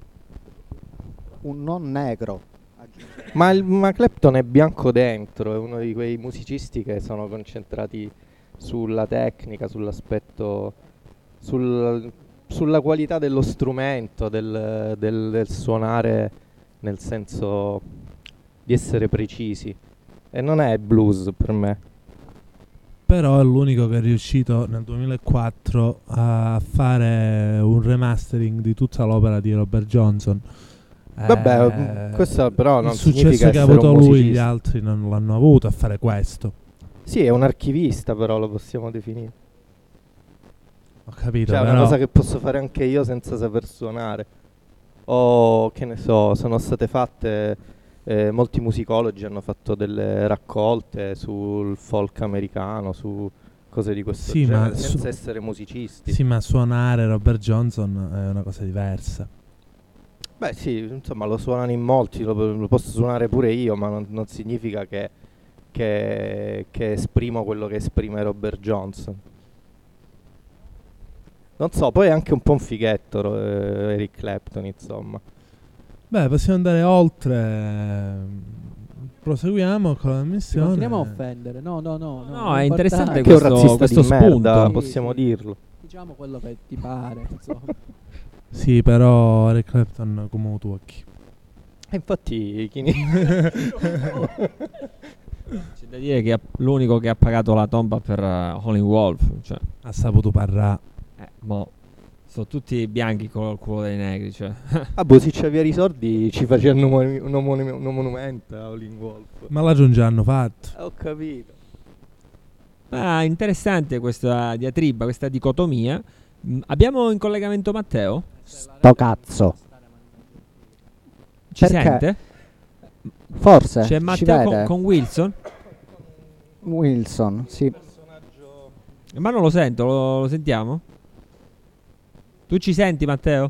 Un non negro. Ma, il, ma Clapton è bianco dentro, è uno di quei musicisti che sono concentrati sulla tecnica, sull'aspetto, sul- sulla qualità dello strumento, del, del- del suonare nel senso di essere precisi. E non è blues per me. Però è l'unico che è riuscito nel duemilaquattro a fare un remastering di tutta l'opera di Robert Johnson. Vabbè, Eh, questo però non il successo significa che ha essere avuto un lui, gli musicista. altri non l'hanno avuto a fare questo. Sì, è un archivista, però lo possiamo definire. Ho capito, Cioè, è una però cosa che posso fare anche io senza saper suonare. O che ne so, sono state fatte. eh, molti musicologi hanno fatto delle raccolte sul folk americano, su cose di questo Sì, ma genere, senza su- essere musicisti. sì, ma suonare Robert Johnson è una cosa diversa. Beh, sì, insomma, lo suonano in molti, lo, lo posso suonare pure io, ma non, non significa che, che, che esprimo quello che esprime Robert Johnson. Non so, poi è anche un po' un fighetto ro- eh, Eric Clapton, insomma. Beh, possiamo andare oltre. Proseguiamo con la Ci missione. continuiamo a offendere. No, no, no. No, No, è importante. interessante Anche un questo- razzista questo di merda, spunto. Sì, possiamo sì. dirlo. Diciamo quello che ti pare, insomma. Sì, però Eric Clapton come lo tocchi. E infatti, chi ne- C'è da dire che è l'unico che ha pagato la tomba per uh, Howlin' Wolf. Cioè, Ha saputo parrà. eh, mo, sono tutti bianchi con il culo dei negri. Cioè. Ah, boh, se c'aveva i soldi ci facevano un, monu- un monu- un monumento a Howlin' Wolf. Ma l'hanno già hanno fatto. Ho capito. Ah, interessante questa diatriba, questa dicotomia. Mm, abbiamo in collegamento Matteo? Sto cazzo. Ci Perché? sente? Forse C'è ci Matteo con, vede. con Wilson? Wilson, sì. Ma non lo sento, lo, lo sentiamo? Tu ci senti, Matteo?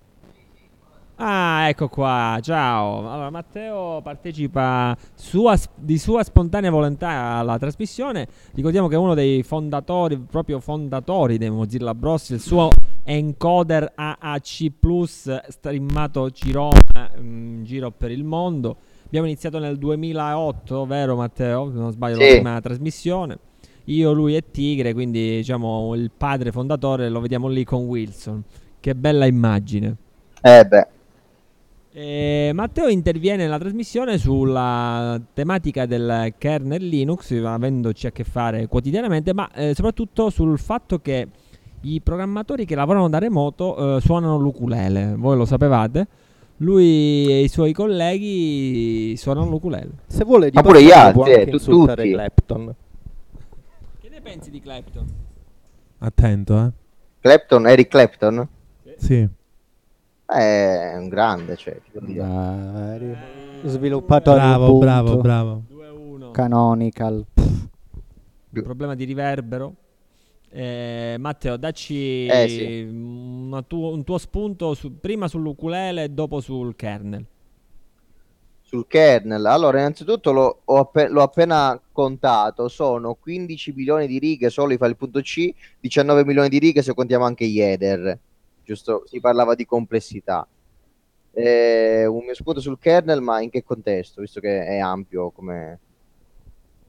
Ah, ecco qua, ciao. Allora, Matteo partecipa sua, di sua spontanea volontà alla trasmissione. Ricordiamo che è uno dei fondatori, proprio fondatori dei Mozilla Bros. Il suo encoder A A C Plus streamato Ciroma mm, in giro per il mondo. Abbiamo iniziato nel duemilaotto, vero Matteo? Se non sbaglio, Sì. la prima trasmissione. Io, lui e Tigre, quindi diciamo il padre fondatore, lo vediamo lì con Wilson. Che bella immagine. Eh beh, E Matteo interviene nella trasmissione sulla tematica del kernel Linux, avendoci a che fare quotidianamente, ma eh, soprattutto sul fatto che i programmatori che lavorano da remoto eh, suonano l'ukulele. Voi lo sapevate? Lui e i suoi colleghi suonano l'ukulele. Se vuole di Ma pure gli passaggio può altri, anche eh, tu- insultare tutti. Clapton. Che ne pensi di Clapton? Attento, eh. Clapton, Eric Clapton Sì. è un grande, cioè, che vuol dire. Dai, sviluppatore Bravo, Ubuntu, bravo, bravo. due a uno. Canonical. Problema di riverbero. Eh, Matteo, dacci Eh, sì. una tuo- un tuo spunto su- prima sull'ukulele e dopo sul kernel. Sul kernel, allora innanzitutto l'ho, ho appe- l'ho appena contato, sono quindici milioni di righe solo i file punto c, diciannove milioni di righe se contiamo anche gli header, giusto? Si parlava di complessità. Eh, un mio spunto sul kernel, ma in che contesto, visto che è ampio come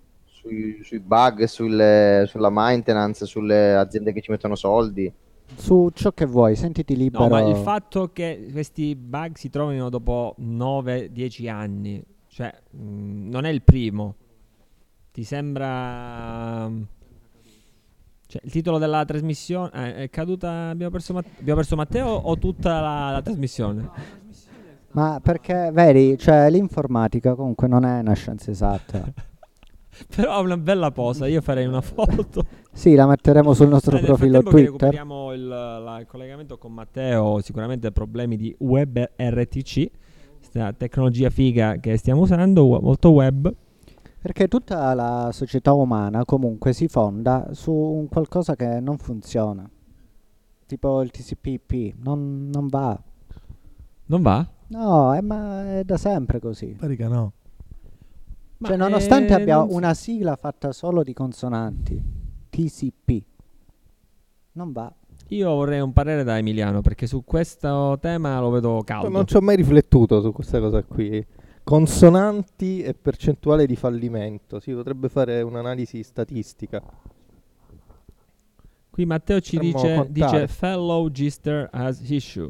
sui, sui bug, sulle- sulla maintenance, sulle aziende che ci mettono soldi. Su ciò che vuoi, sentiti libero. No, ma il fatto che questi bug si trovino dopo nove dieci anni, cioè mh, non è il primo. Ti sembra... Cioè, il titolo della trasmissione eh, è caduta, abbiamo perso, Mat- abbiamo perso Matteo o tutta la, la trasmissione? Ma perché, vedi, cioè l'informatica comunque non è una scienza esatta. Però è una bella posa, io farei una foto. Sì, la metteremo sul nostro Eh, nel profilo frattempo che Twitter. recuperiamo il, la- il collegamento con Matteo, sicuramente problemi di WebRTC, questa tecnologia figa che stiamo usando, we- molto web. Perché tutta la società umana comunque si fonda su un qualcosa che non funziona. Tipo il T C P I P, non, non va. Non va? No, è, ma è da sempre così. Parica no. Ma, Cioè, nonostante eh, abbia non so- una sigla fatta solo di consonanti, T C P, non va. Io vorrei un parere da Emiliano, perché su questo tema lo vedo caldo. Non ci ho mai riflettuto su questa cosa qui. Consonanti e percentuale di fallimento. Si potrebbe fare un'analisi statistica. Qui Matteo ci Potremmo dice, contare. dice fellow Gister has issue.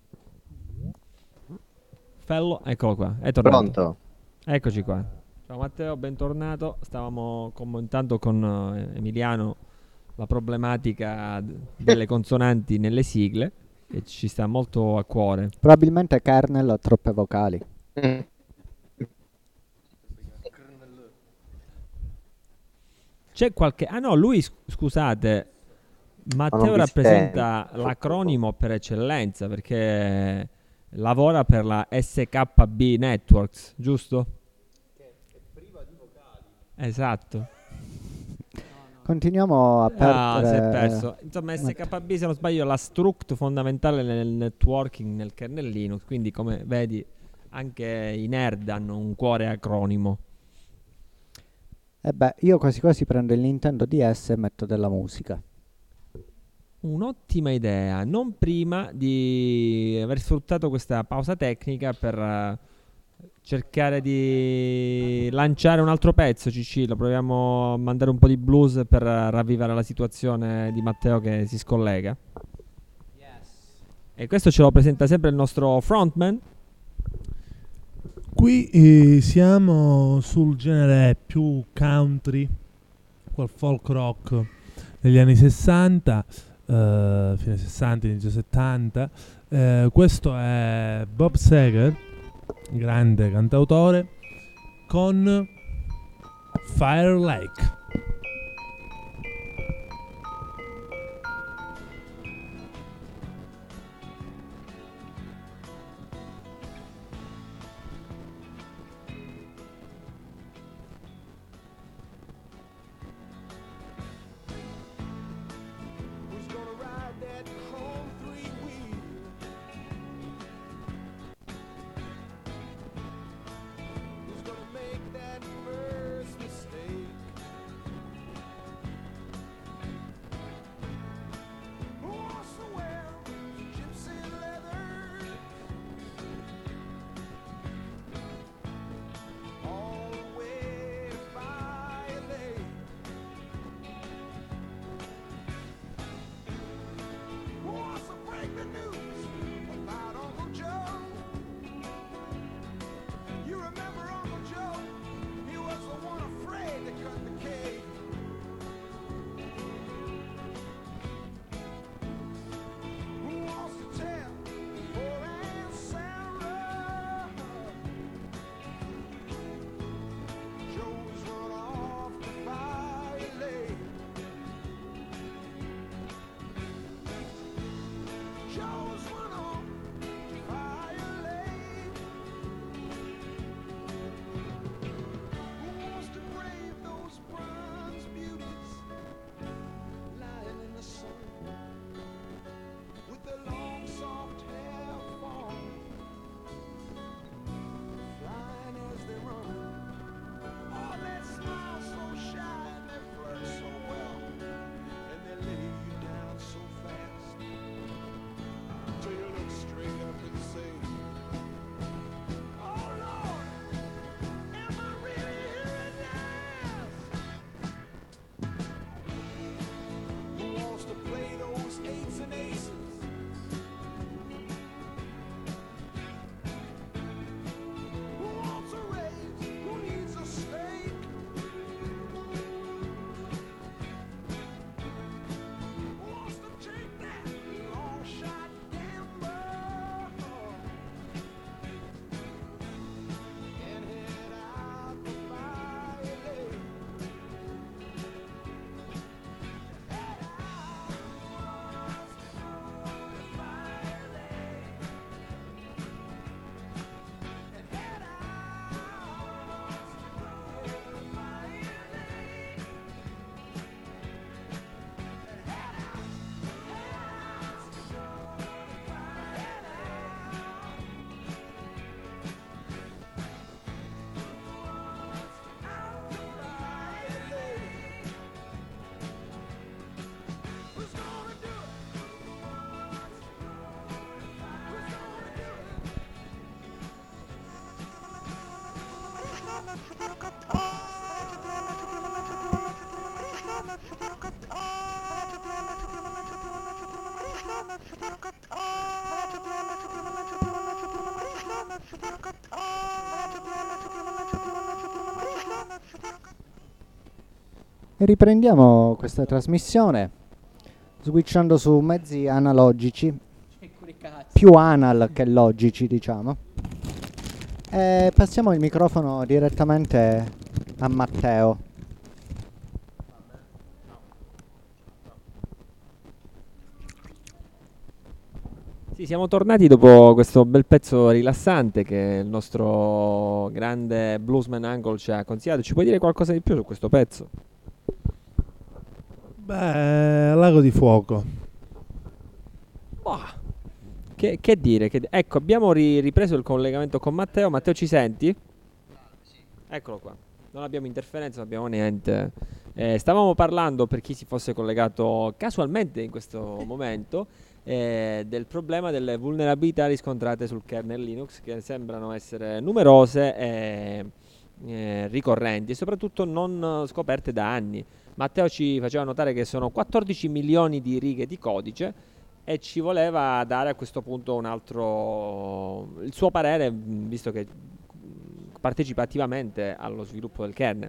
Fellow, eccolo qua, è tornato. Pronto? Eccoci qua. Ciao Matteo, bentornato. Stavamo commentando con eh, Emiliano la problematica d- delle consonanti nelle sigle, che ci sta molto a cuore. Probabilmente kernel ha troppe vocali. Mm. C'è qualche... Ah no, lui, sc- scusate, Matteo vi rappresenta sento. l'acronimo per eccellenza, perché lavora per la S K B Networks, giusto? Esatto. Continuiamo a Ah, si è perdere... perso. Insomma, S K B, se non sbaglio, è la struct fondamentale nel networking, nel kernel Linux, quindi come vedi anche i nerd hanno un cuore acronimo. E beh, io quasi quasi prendo il Nintendo D S e metto della musica. Un'ottima idea, non prima di aver sfruttato questa pausa tecnica per eh, cercare di lanciare un altro pezzo, Cicillo. Proviamo a mandare un po' di blues per eh, ravvivare la situazione di Matteo che si scollega. E questo ce lo presenta sempre il nostro frontman. Qui eh, siamo sul genere più country, quel folk rock degli anni sessanta, eh, fine sessanta, inizio settanta. Eh, questo è Bob Seger, grande cantautore, con Fire Lake. Who's gonna ride that chrome three wheel? Who's gonna make that first mistake? E riprendiamo questa trasmissione switchando su mezzi analogici, più anal che logici, diciamo. E passiamo il microfono direttamente a Matteo. Sì, siamo tornati dopo questo bel pezzo rilassante che il nostro grande bluesman Uncle ci ha consigliato. Ci puoi dire qualcosa di più su questo pezzo? Beh, Lago di Fuoco. Bah, che, che dire? Che- ecco, abbiamo ri- ripreso il collegamento con Matteo. Matteo, ci senti? Eccolo qua. Non abbiamo interferenze, non abbiamo niente. Eh, stavamo parlando, per chi si fosse collegato casualmente in questo momento, eh, del problema delle vulnerabilità riscontrate sul kernel Linux, che sembrano essere numerose e eh, ricorrenti e soprattutto non eh, scoperte da anni. Matteo ci faceva notare che sono quattordici milioni di righe di codice e ci voleva dare a questo punto un altro il suo parere, mh, visto che mh, partecipa attivamente allo sviluppo del kernel.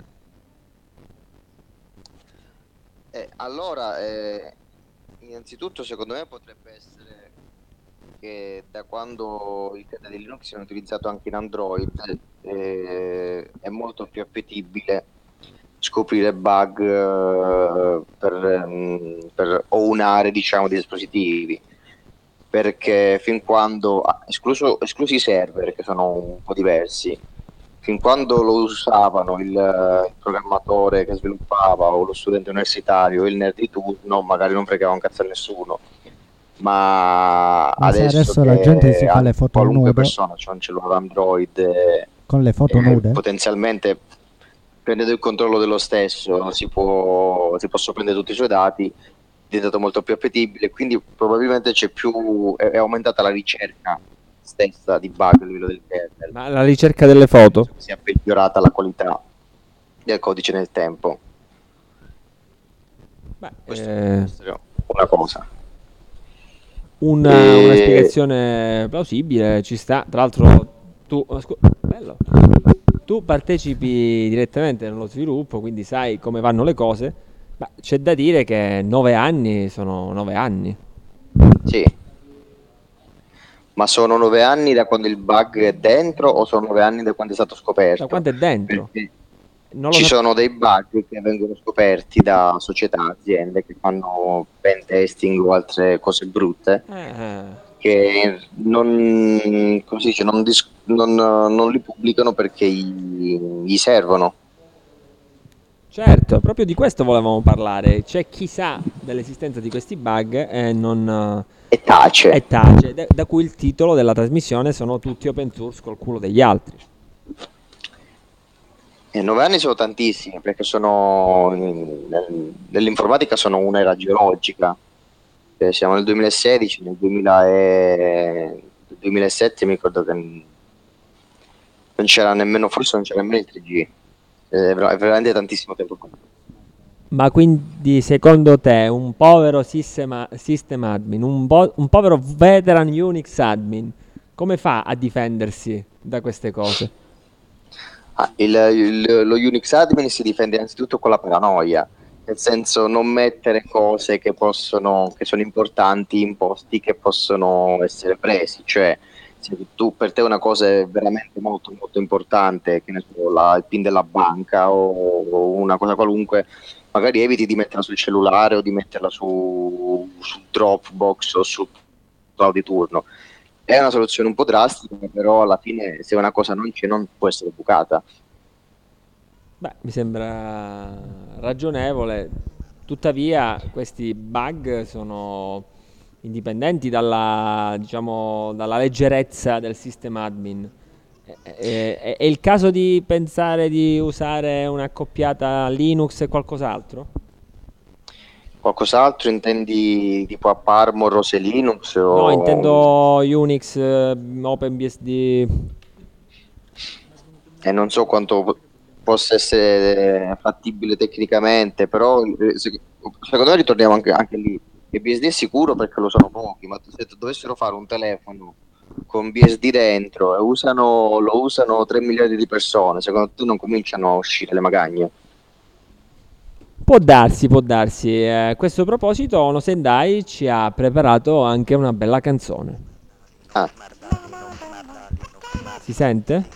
Eh, allora, eh, innanzitutto secondo me potrebbe essere che da quando il kernel di Linux viene utilizzato anche in Android eh, è molto più appetibile scoprire bug eh, per, mm, per ownare, diciamo, dei dispositivi, perché fin quando, ah, escluso, esclusi i server che sono un po' diversi, fin quando lo usavano il, il programmatore che sviluppava o lo studente universitario o il nerd di turno, magari non fregava un cazzo a nessuno. Ma, Ma se adesso, adesso che la gente si fa a- le foto qualunque nude persona c'ha un cellulare Android eh, con le foto eh, nude, potenzialmente prendendo il controllo dello stesso si può si possono prendere tutti i suoi dati, è diventato molto più appetibile, quindi probabilmente c'è più è, è aumentata la ricerca stessa di bug a livello del kernel, Ma la ricerca delle foto? si è peggiorata la qualità del codice nel tempo. Beh, Questo eh, può essere una cosa. una, E- una spiegazione plausibile, ci sta. Tra l'altro tu, oh, scu- bello. Tu partecipi direttamente nello sviluppo, quindi sai come vanno le cose. Ma c'è da dire che nove anni sono nove anni. Sì. Ma sono nove anni da quando il bug è dentro o sono nove anni da quando è stato scoperto? Da quanto è dentro? Perché Non lo ci so. sono dei bug che vengono scoperti da società, aziende che fanno pen testing o altre cose brutte, Eh, che non, come si dice, non, dis- non- non li pubblicano perché gli, gli servono. certo, proprio di questo volevamo parlare. C'è chi sa dell'esistenza di questi bug e non E tace. e tace, da, da cui il titolo della trasmissione sono tutti open source col culo degli altri. E nove anni sono tantissimi perché sono nel- nell'informatica sono un'era geologica. Eh, siamo nel duemilasedici, nel duemila e- nel duemilasette mi ricordo che non c'era nemmeno, forse non c'era nemmeno il tre G. Eh, È ver- è veramente tantissimo tempo fa. Ma quindi secondo te un povero system, system admin, un, po- un povero veteran Unix admin, come fa a difendersi da queste cose? Ah, il- il- lo Unix admin si difende innanzitutto con la paranoia, nel senso non mettere cose che possono, che sono importanti in posti che possono essere presi, cioè se tu per te una cosa è veramente molto molto importante, che ne so, la- il PIN della banca o, o una cosa qualunque, magari eviti di metterla sul cellulare o di metterla su, su Dropbox o su cloud di turno. È una soluzione un po' drastica, però alla fine se una cosa non c'è non può essere bucata. Beh, mi sembra ragionevole. Tuttavia, questi bug sono indipendenti dalla, diciamo, dalla leggerezza del system admin. È, è- è- è il caso di pensare di usare un'accoppiata Linux e qualcos'altro? Qualcos'altro intendi tipo App Armor o se Linux No, o... intendo Unix, eh, OpenBSD. e non so quanto po- possa essere fattibile tecnicamente, però eh, se- secondo me ritorniamo anche, anche lì. Il B S D è sicuro perché lo usano pochi, ma se dovessero fare un telefono con B S D dentro e usano, lo usano tre miliardi di persone, secondo te non cominciano a uscire le magagne? Può darsi, può darsi. Eh, a questo proposito, Ono Sendai ci ha preparato anche una bella canzone. Ah, Si sente?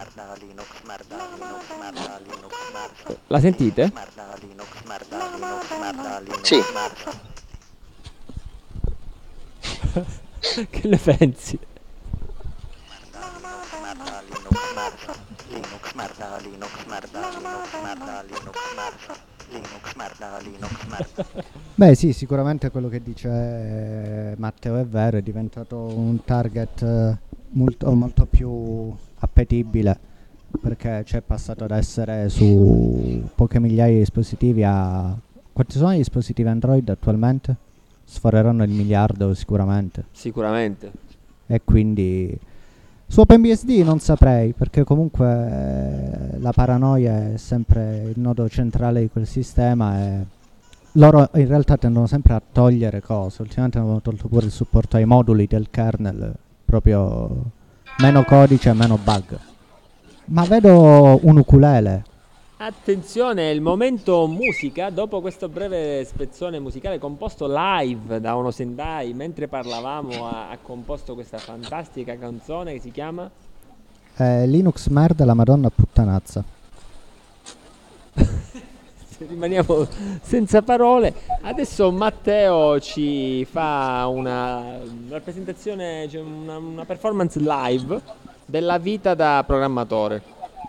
La sentite? sì, Che ne pensi? Beh sì, sicuramente quello che dice eh, Matteo è vero, è diventato un target eh, molto, molto più appetibile, perché c'è passato ad essere su poche migliaia di dispositivi a... Quanti sono i dispositivi Android attualmente? Sforeranno il miliardo sicuramente. Sicuramente. E quindi su OpenBSD non saprei, perché comunque eh, la paranoia è sempre il nodo centrale di quel sistema e loro in realtà tendono sempre a togliere cose. Ultimamente hanno tolto pure il supporto ai moduli del kernel, proprio meno codice e meno bug. Ma vedo un ukulele. Attenzione, il momento musica. Dopo questo breve spezzone musicale composto live da Ono Sendai, mentre parlavamo, ha, ha composto questa fantastica canzone che si chiama Eh, Linux merda la madonna puttanazza. Rimaniamo senza parole. Adesso Matteo ci fa una rappresentazione, cioè una, una performance live della vita da programmatore.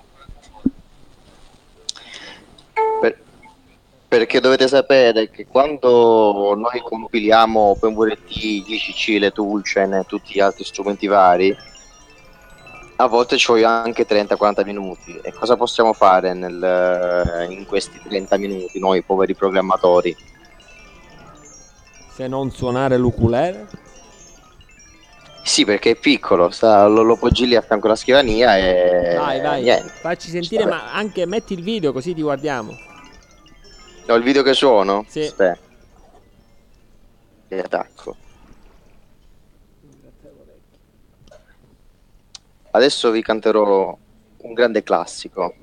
Per- perché dovete sapere che quando noi compiliamo OpenWrt, G C C, le toolchain e tutti gli altri strumenti vari, a volte ci vogliono anche trenta quaranta minuti. E cosa possiamo fare nel- in questi trenta minuti noi poveri programmatori? Se non suonare l'ukulele. Sì, perché è piccolo, sta- lo, lo poggi lì a fianco alla scrivania e Vai, vai, niente. facci sentire, Vabbè. ma anche metti il video così ti guardiamo. Ho il video che suono? Sì. Aspetta. E attacco. Adesso vi canterò un grande classico.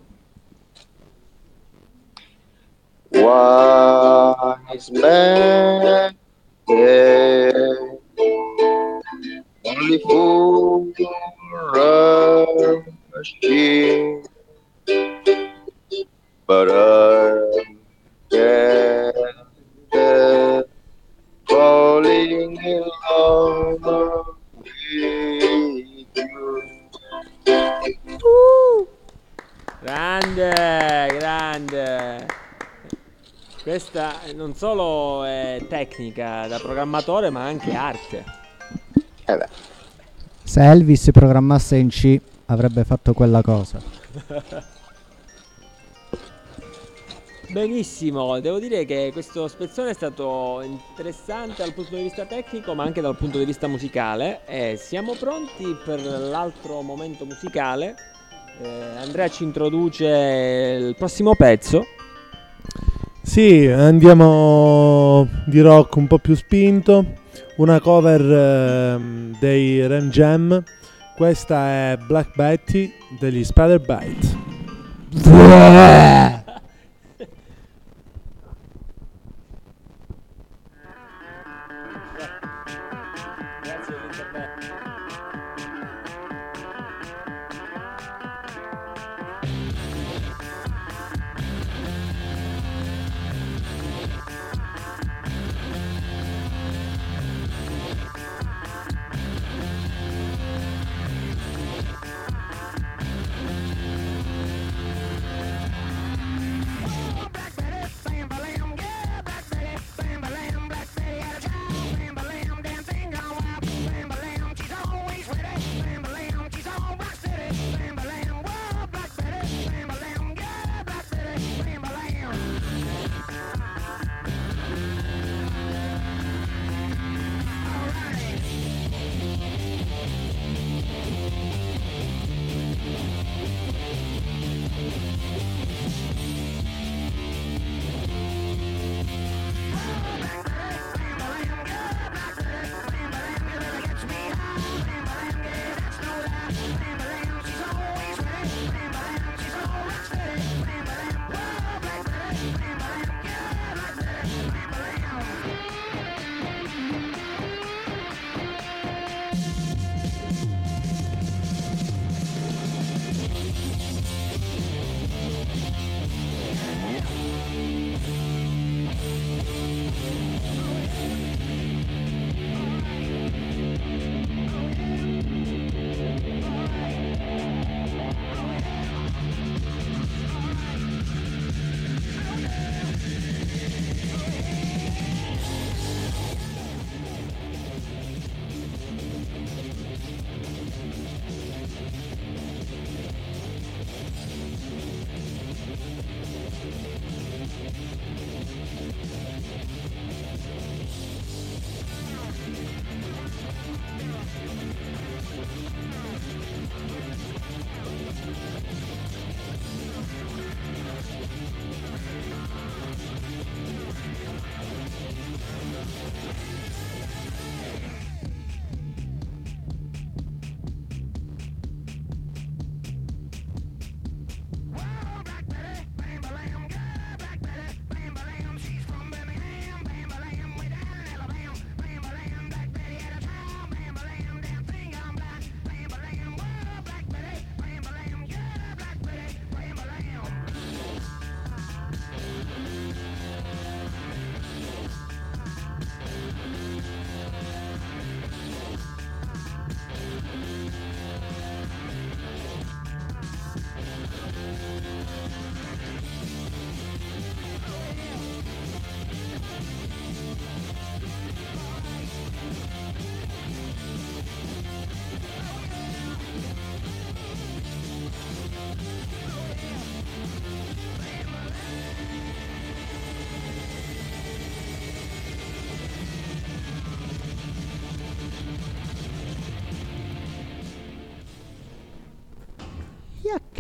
Wise man said, only fools rush in, but I can't falling in love with you. Grande, grande. Questa non solo è tecnica da programmatore, ma anche arte. Eh beh. Se Elvis programmasse in C avrebbe fatto quella cosa. Benissimo, devo dire che questo spezzone è stato interessante dal punto di vista tecnico, ma anche dal punto di vista musicale. E siamo pronti per l'altro momento musicale. Eh, Andrea ci introduce il prossimo pezzo. Sì, andiamo di rock un po' più spinto, una cover ehm, dei Ram Jam. Questa è Black Betty degli Spider Bite. Grazie dell'intervento.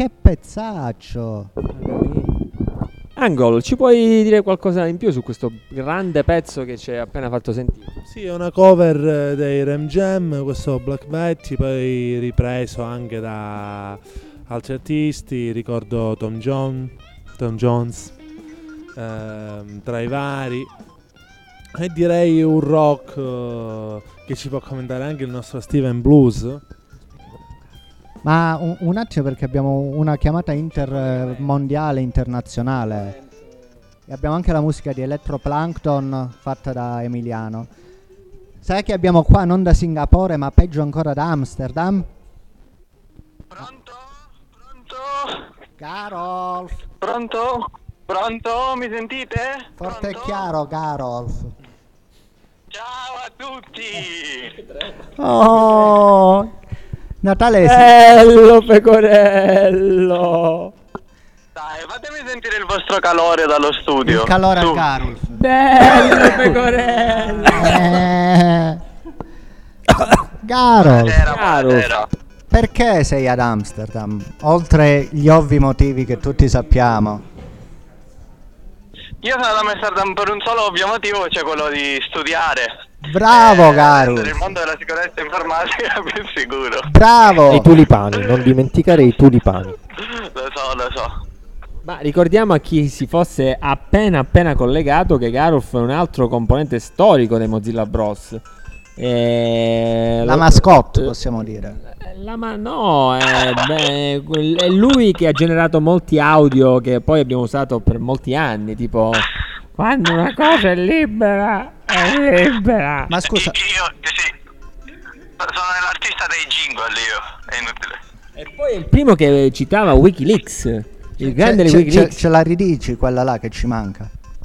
che pezzaccio! Angol, ci puoi dire qualcosa in più su questo grande pezzo che ci hai appena fatto sentire? Sì, è una cover eh, dei Rem Jam, questo Black Betty, poi ripreso anche da altri artisti, ricordo Tom, John, Tom Jones, ehm, tra i vari, e direi un rock eh, che ci può commentare anche il nostro Steven Blues. Ma un, un attimo, perché abbiamo una chiamata intermondiale, internazionale. E abbiamo anche la musica di Electroplankton fatta da Emiliano. Sai che abbiamo qua non da Singapore, ma peggio ancora da Amsterdam? Pronto? Pronto? Garolf! Pronto? Pronto? Mi sentite? Forte e Pronto? chiaro, Garolf. Ciao a tutti! Oh! Natale si... Bello pecorello! Dai, fatemi sentire il vostro calore dallo studio. Il calore Su. a Garolf. Bello pecorello! Eh. Garolf, Buonasera, Chiaro. buonasera. perché sei ad Amsterdam? Oltre gli ovvi motivi che tutti sappiamo. Io sono ad Amsterdam per un solo ovvio motivo, cioè quello di studiare. Bravo Eh, Garolf. rendere il mondo della sicurezza informatica più sicuro. Bravo. E i tulipani, non dimenticare i tulipani. Lo so, lo so. Ma ricordiamo a chi si fosse appena appena collegato che Garolf è un altro componente storico dei Mozilla Bros. E La lo- mascotte, eh, possiamo dire. La ma no, è, beh, quel- è lui che ha generato molti audio che poi abbiamo usato per molti anni, tipo quando una cosa è libera, è libera. Ma scusa, Io, sì, sono l'artista dei jingle io, è inutile. E poi è il primo che citava Wikileaks, il grande ce, ce- Wikileaks. ce la ridici quella là che ci manca?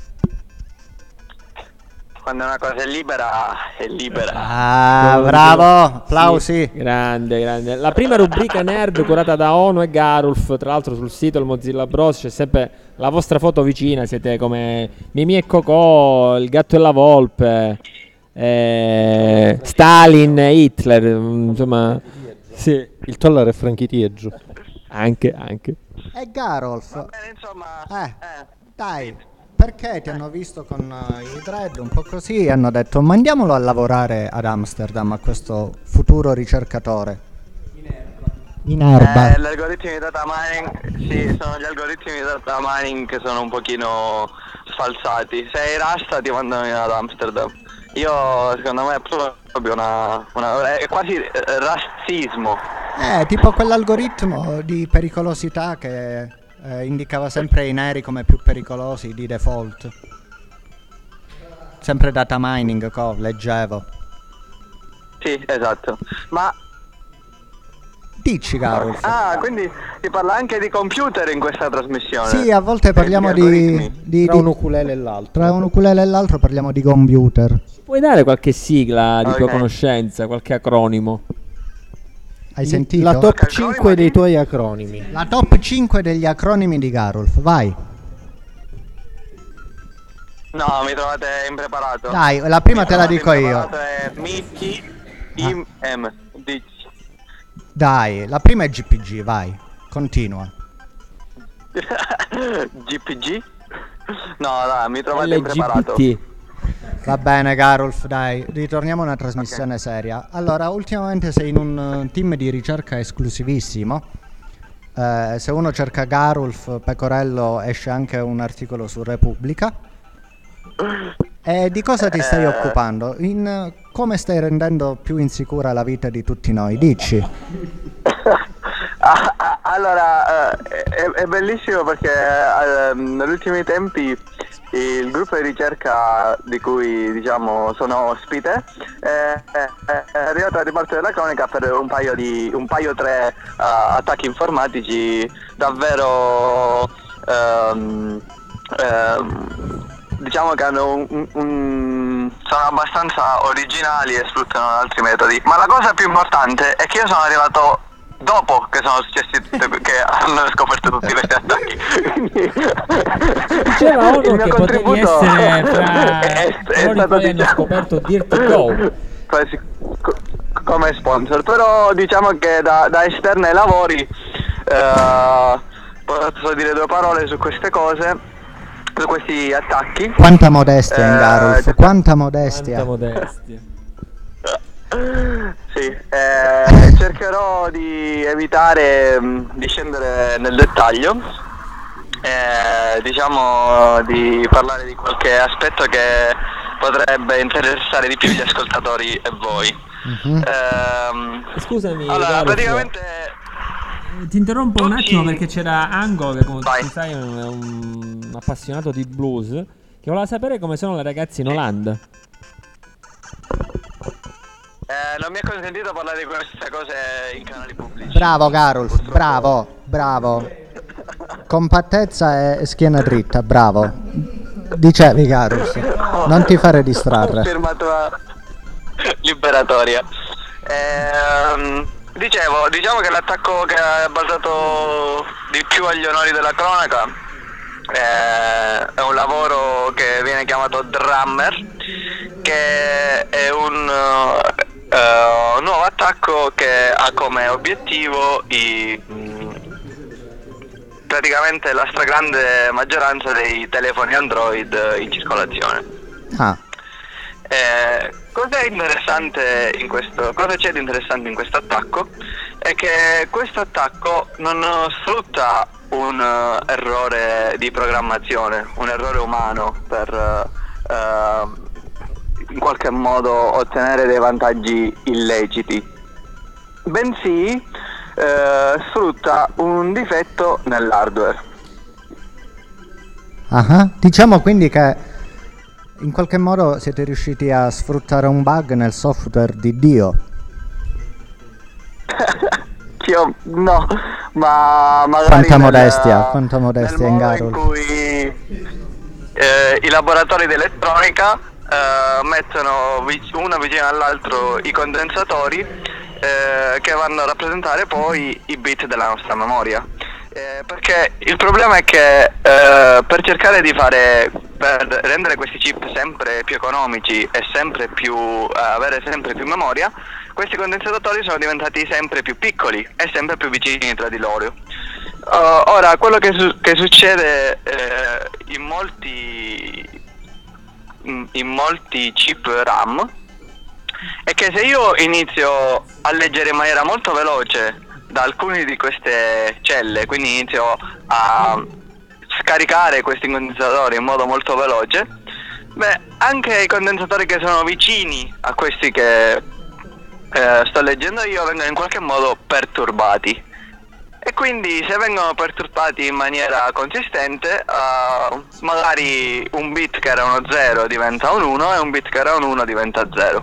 Quando una cosa è libera, è libera. Ah, bravo, applausi. Sì, grande, grande. La prima rubrica nerd curata da ONU e Garolf, tra l'altro sul sito del Mozilla Bros c'è sempre la vostra foto vicina, siete come Mimì e Cocò, il gatto e la volpe, eh, Stalin, Hitler, insomma, sì, Il Tollare e Franchitieggio. anche, anche. E Garolf, Va bene, insomma, eh, eh. dai, perché ti hanno visto con uh, i dread un po' così e hanno detto mandiamolo a lavorare ad Amsterdam a questo futuro ricercatore. In erba. Eh, gli algoritmi di data mining, sì, sono gli algoritmi di data mining che sono un pochino sfalsati. Se hai rasta ti mandano ad Amsterdam. Io, secondo me, è proprio una, una è quasi eh, razzismo. Eh, tipo quell'algoritmo di pericolosità che eh, indicava sempre i neri come più pericolosi di default. Sempre data mining, co, leggevo. Sì, esatto. Ma Dici Garolf. ah, quindi si parla anche di computer in questa trasmissione. Sì, a volte parliamo gli di, algoritmi. di, Tra di- un ukulele e l'altro. tra un ukulele e l'altro parliamo di computer. Puoi dare qualche sigla di tua Ok. conoscenza, qualche acronimo? Hai Il- sentito? La top Acronimo cinque di- dei tuoi acronimi. La top cinque degli acronimi di Garolf, vai. No, mi trovate impreparato. Dai, la prima Mi te la trovate dico io. impreparato, È Mickey I M. Dici. Dai, la prima è G P G, vai. Continua. G P G? No, dai, mi trovate impreparato. L G B T. Va bene Garolf, dai, ritorniamo a una trasmissione seria. Allora, ultimamente sei in un uh, team di ricerca esclusivissimo. Eh, se uno cerca Garolf Pecorello esce anche un articolo su Repubblica. E di cosa ti stai Eh. occupando? In uh, come stai rendendo più insicura la vita di tutti noi? Dici. Ah, ah, allora, eh, è, è bellissimo perché eh, negli ultimi tempi il gruppo di ricerca di cui diciamo sono ospite eh, è, è arrivato di parte della cronaca per un paio di un paio tre uh, attacchi informatici davvero ehm, ehm, diciamo che hanno un, un- un- sono abbastanza originali e sfruttano altri metodi, ma la cosa più importante è che io sono arrivato dopo che sono successi tutte, che hanno scoperto tutti questi attacchi. Diceva Il uno mio che potevi contributo essere fra è- è coloro stato, poi hanno diciamo, scoperto Dirty quasi co- come sponsor, però diciamo che da, da esterno ai lavori Eh, posso dire due parole su queste cose, su questi attacchi. Quanta modestia, Eh, Ingarulf, quanta modestia. Quanta modestia. Sì, eh, cercherò di evitare mh, di scendere nel dettaglio, eh, diciamo di parlare di qualche aspetto che potrebbe interessare di più gli ascoltatori e voi. Mhm. Ehm, Scusami, allora, Gareth, praticamente eh, ti interrompo un tutti- attimo perché c'era Ango, che come Vai. tu sai è un, è un appassionato di blues, che voleva sapere come sono le ragazze in Olanda. eh, non mi è consentito parlare di queste cose in canali pubblici. Bravo Garulf, bravo, bravo. Compattezza e schiena dritta, bravo. Dicevi Garulf, non ti fare distrarre. Firmatura liberatoria. Ehm, dicevo, diciamo che l'attacco che è basato di più agli onori della cronaca eh, è un lavoro che viene chiamato Drummer, che è un eh, nuovo attacco che ha come obiettivo i, mh, praticamente la stragrande maggioranza dei telefoni Android in circolazione. Ah, Eh, cosa è interessante in questo, cosa c'è di interessante in questo attacco? È che questo attacco non sfrutta un eh, errore di programmazione, un errore umano per eh, in qualche modo ottenere dei vantaggi illeciti, bensì eh, sfrutta un difetto nell'hardware. ah, diciamo quindi che in qualche modo siete riusciti a sfruttare un bug nel software di Dio. Io no, ma magari Quanta nel- modestia, quanta modestia nel modo in Ingarulf. cui eh, i laboratori di elettronica eh, mettono vic- uno vicino all'altro i condensatori eh, che vanno a rappresentare poi i bit della nostra memoria. Eh, perché il problema è che eh, per cercare di fare, per rendere questi chip sempre più economici e sempre più eh, avere sempre più memoria, questi condensatori sono diventati sempre più piccoli e sempre più vicini tra di loro. Uh, ora, quello che, su- che succede eh, in molti in, in molti chip RAM è che se io inizio a leggere in maniera molto veloce da alcuni di queste celle, quindi inizio a scaricare questi condensatori in modo molto veloce, beh, anche i condensatori che sono vicini a questi che eh, sto leggendo io vengono in qualche modo perturbati. E quindi se vengono perturbati in maniera consistente, uh, magari un bit che era uno zero diventa un uno e un bit che era un uno diventa zero.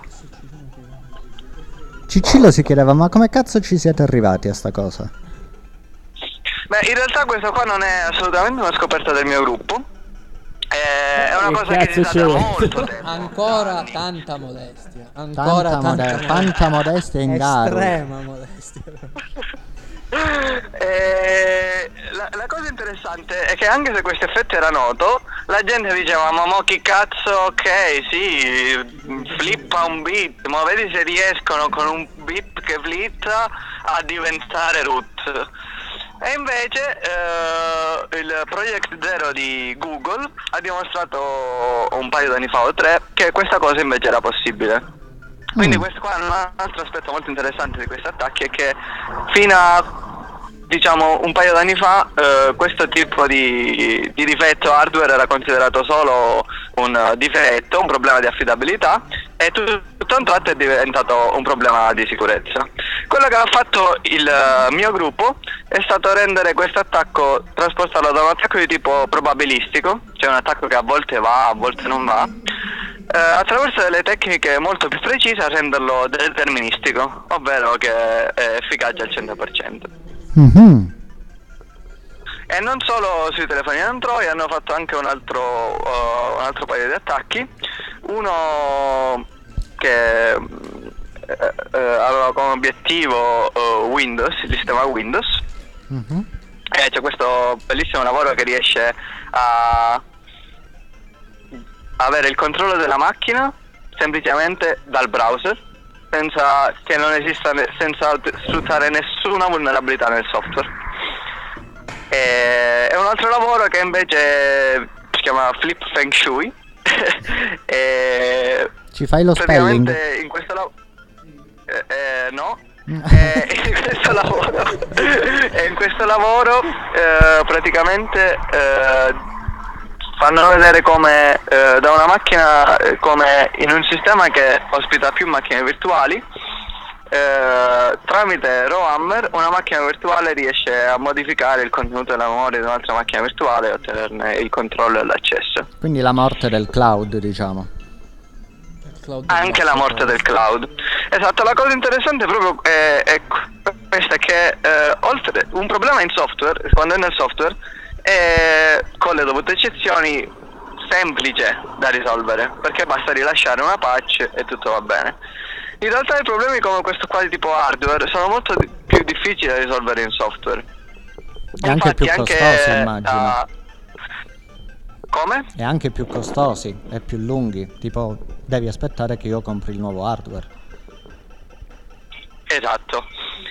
Cicillo si chiedeva ma come cazzo ci siete arrivati a sta cosa? Beh, in realtà questo qua non è assolutamente una scoperta del mio gruppo, è è una Che cosa che cazzo si sa da c'è? molto tempo. Ancora tanta modestia. Ancora Tanta, tanta, mode- tanta modestia in gara. Estrema modestia. Eh, la, la cosa interessante è che anche se questo effetto era noto, la gente diceva ma mo chi cazzo, ok sì, flippa un bit, ma vedi se riescono con un bit che flitta a diventare root. E invece eh, il Project Zero di Google ha dimostrato un paio di anni fa o tre che questa cosa invece era possibile. Quindi Mm. questo qua è un altro aspetto molto interessante di questi attacchi, è che fino a diciamo un paio d'anni fa eh, questo tipo di, di difetto hardware era considerato solo un difetto, un problema di affidabilità, e tu- tutto a un tratto è diventato un problema di sicurezza. Quello che ha fatto il eh, mio gruppo è stato rendere questo attacco, trasportarlo da un attacco di tipo probabilistico, cioè un attacco che a volte va, a volte non va, eh, attraverso delle tecniche molto più precise a renderlo deterministico, ovvero che è efficace al cento per cento. Mhm. E non solo sui telefoni Android, hanno fatto anche un altro, uh, un altro paio di attacchi. Uno che eh, eh, aveva come obiettivo uh, Windows, il sistema Windows. Mhm. E c'è questo bellissimo lavoro che riesce a avere il controllo della macchina semplicemente dal browser, senza che non esista, ne- senza sfruttare nessuna vulnerabilità nel software. E, e un altro lavoro che invece si chiama Flip Feng Shui. E Ci fai lo spelling? praticamente in questo lavoro eh, eh, no e in questo lavoro e in questo lavoro eh, praticamente eh, fanno vedere come eh, da una macchina, eh, come in un sistema che ospita più macchine virtuali, eh, tramite Rowhammer una macchina virtuale riesce a modificare il contenuto della memoria di un'altra macchina virtuale e ottenerne il controllo e l'accesso. Quindi la morte del cloud, diciamo. Anche la morte del cloud. Esatto, la cosa interessante proprio è, è questa, che eh, oltre un problema in software, quando è nel software, è con le dovute eccezioni semplice da risolvere, perché basta rilasciare una patch e tutto va bene. In realtà i problemi come questo qua di tipo hardware sono molto di- più difficili da risolvere in software. E anche più Infatti, costosi, anche, immagino. ah, come? E anche più costosi e più lunghi. Tipo, devi aspettare che io compri il nuovo hardware. Esatto.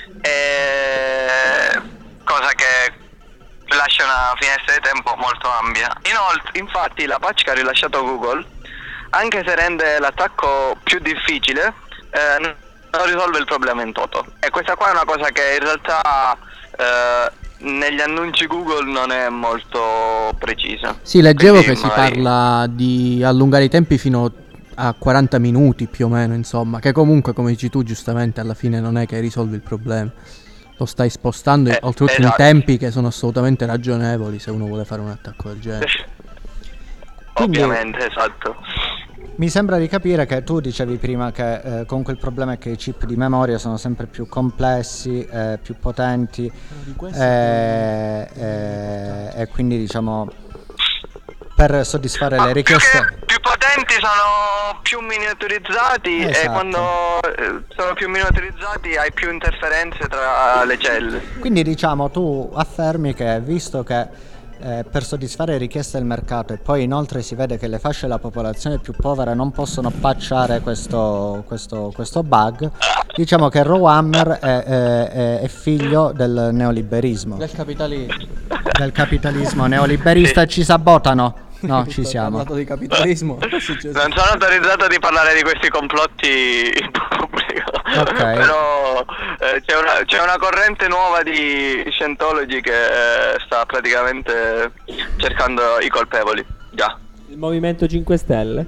E... cosa che lascia una finestra di tempo molto ampia. Inoltre, infatti, la patch che ha rilasciato Google, anche se rende l'attacco più difficile, eh, non risolve il problema in toto. E questa qua è una cosa che in realtà eh, negli annunci Google non è molto precisa. Sì, leggevo Quindi che si magari- parla di allungare i tempi fino a quaranta minuti più o meno, insomma, che comunque, come dici tu giustamente, alla fine non è che risolvi il problema. Lo stai spostando, Eh, oltretutto esatto. in tempi che sono assolutamente ragionevoli se uno vuole fare un attacco del genere. Quindi- Ovviamente, esatto. Mi sembra di capire che tu dicevi prima che eh, comunque il problema è che i chip di memoria sono sempre più complessi, eh, più potenti eh, eh, e quindi diciamo per soddisfare le richieste. Più potenti sono più miniaturizzati e Esatto. quando eh, sono più miniaturizzati hai più interferenze tra le celle. Quindi diciamo tu affermi che visto che eh, per soddisfare le richieste del mercato e poi inoltre si vede che le fasce della popolazione più povera non possono patchare questo, questo, questo bug, diciamo che Rowhammer è, è- è- è figlio del neoliberismo, Del capitalismo. del capitalismo neoliberista e ci sabotano. No, ci siamo. Ho parlato di capitalismo. Non sono autorizzato di parlare di questi complotti in pubblico, Ok. però eh, c'è, una, c'è una corrente nuova di scientologi che eh, sta praticamente cercando i colpevoli. Già. Il Movimento cinque Stelle.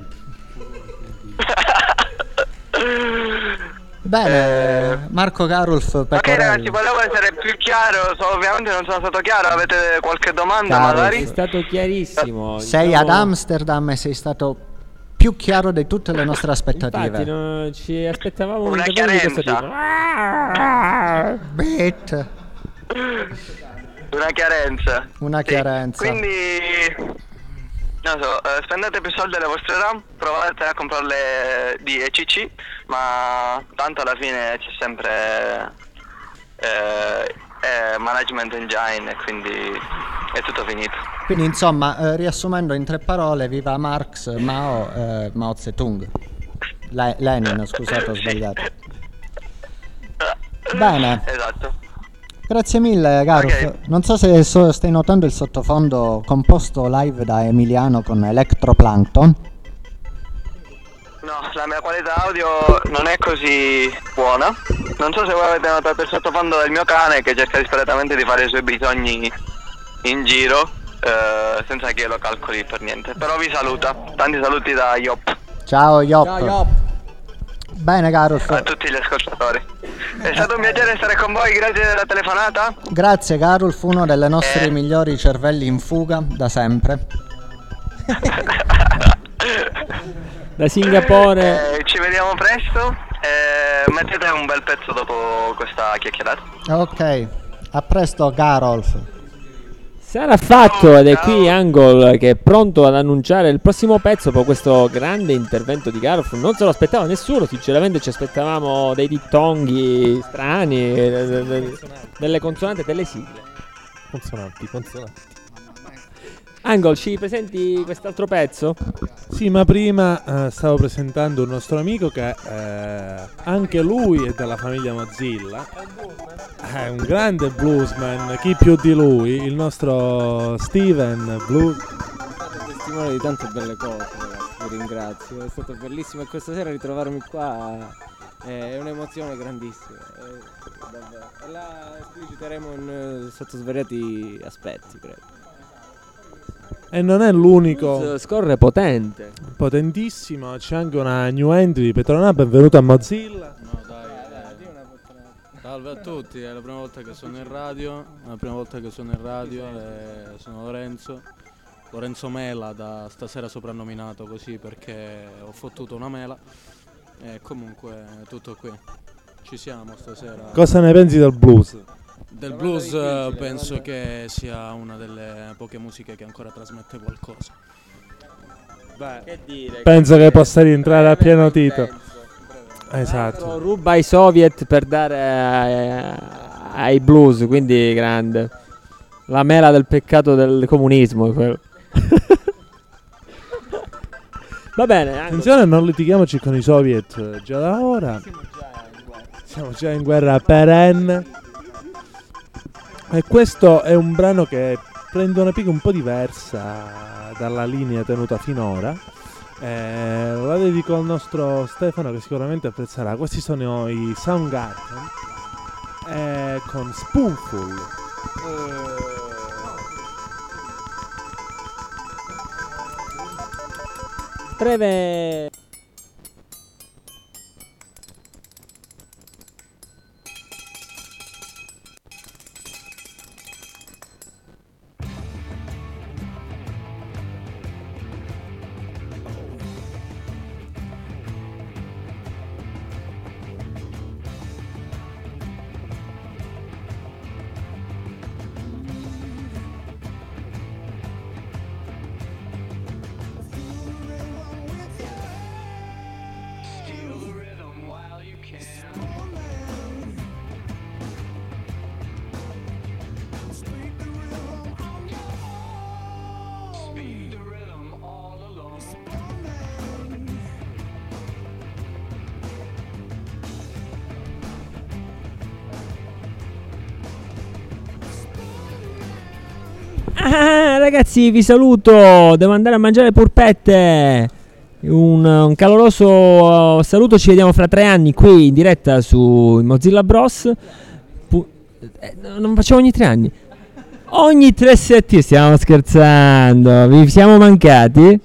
Bene, Marco Carulf Ok ragazzi, Pecorelli. volevo essere più chiaro, so- ovviamente non sono stato chiaro, avete qualche domanda Chiaro. È magari? stato chiarissimo. Sei diciamo- ad Amsterdam e sei stato più chiaro di tutte le nostre aspettative. Infatti, no, ci aspettavamo un Una intervento di questo chiarenza. tipo. Bit. Una chiarenza. Una Sì, chiarenza. Quindi, non so, eh, spendete più soldi alle vostre RAM, provate a comprarle di E C C, ma tanto alla fine c'è sempre eh, eh, Management Engine e quindi è tutto finito. Quindi insomma, eh, riassumendo in tre parole, viva Marx, Mao, eh, Mao Zedong. Le- Lenin, scusate, ho sbagliato. Bene, Esatto. grazie mille Garuf. Ok. Non so se so- stai notando il sottofondo composto live da Emiliano con Electroplankton. No, la mia qualità audio non è così buona. Non so se voi avete notato il sottofondo del mio cane che cerca disperatamente di fare i suoi bisogni in giro, eh, senza che io lo calcoli per niente. Però vi saluta. Tanti saluti da Iop Ciao Yop. Ciao, Yop. Bene Garuf. a tutti gli ascoltatori. È stato un piacere stare con voi, grazie della telefonata. Grazie Garulf, uno dei nostri Eh. migliori cervelli in fuga da sempre. Da Singapore. Eh, ci vediamo presto. Eh, mettete un bel pezzo dopo questa chiacchierata. Ok, a presto Garolf. Sarà fatto ed è Ciao. qui Angol che è pronto ad annunciare il prossimo pezzo per questo grande intervento di Garf. Non se lo aspettava nessuno, sinceramente ci aspettavamo dei dittonghi strani, eh, eh, delle consonanti e delle sigle. Consonanti, consonanti. Angol, ci presenti quest'altro pezzo? Sì, ma prima eh, stavo presentando un nostro amico che eh, anche lui è della famiglia Mozilla. È un grande bluesman, chi più di lui, il nostro Steven Blues. Fate testimone di tante belle cose, ragazzi, vi ringrazio, è stato bellissimo e questa sera ritrovarmi qua eh, è un'emozione grandissima, eh, davvero. E la espliciteremo in eh, sotto svariati aspetti, credo. E non è l'unico. Scorre potente. Potentissimo, c'è anche una new entry di Petronà, benvenuto a Mozilla. No dai, eh, salve a tutti, è la prima volta che sono in radio, è la prima volta che sono in radio, e sono Lorenzo, Lorenzo Mela, da stasera soprannominato così perché ho fottuto una mela e comunque tutto qui, ci siamo stasera. Cosa ne pensi del blues? Del blues eh, penso che sia una delle poche musiche che ancora trasmette qualcosa. Beh, che dire, penso che, che possa rientrare a pieno titolo. Esatto. Ruba ai soviet per dare eh, ai blues, quindi grande. La mela del peccato del comunismo. quello. Va bene. Attenzione, non litighiamoci con i soviet già da ora. Siamo già in guerra perenne. E questo è un brano che prende una piega un po' diversa dalla linea tenuta finora. Eh, la dedico al nostro Stefano che sicuramente apprezzerà. Questi sono i Soundgarden eh, con Spoonful. Eh. Breve. Ah, ragazzi, vi saluto. Devo andare a mangiare purpette. Un, un caloroso saluto. Ci vediamo fra tre anni qui in diretta su Mozilla Bros. Pu- eh, non facciamo ogni tre anni. Ogni tre setti. Stiamo scherzando. Vi siamo mancati.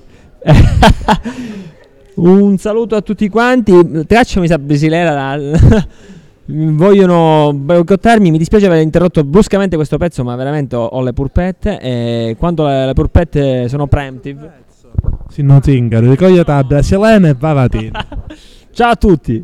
Un saluto a tutti quanti. Tracciami sa Basilera. Vogliono boicottarmi, mi dispiace aver interrotto bruscamente questo pezzo, ma veramente ho, ho le purpette e quando le, le purpette sono preemptive. Si non zingaro, ricogliete la brasilena e va avanti. Ciao a tutti.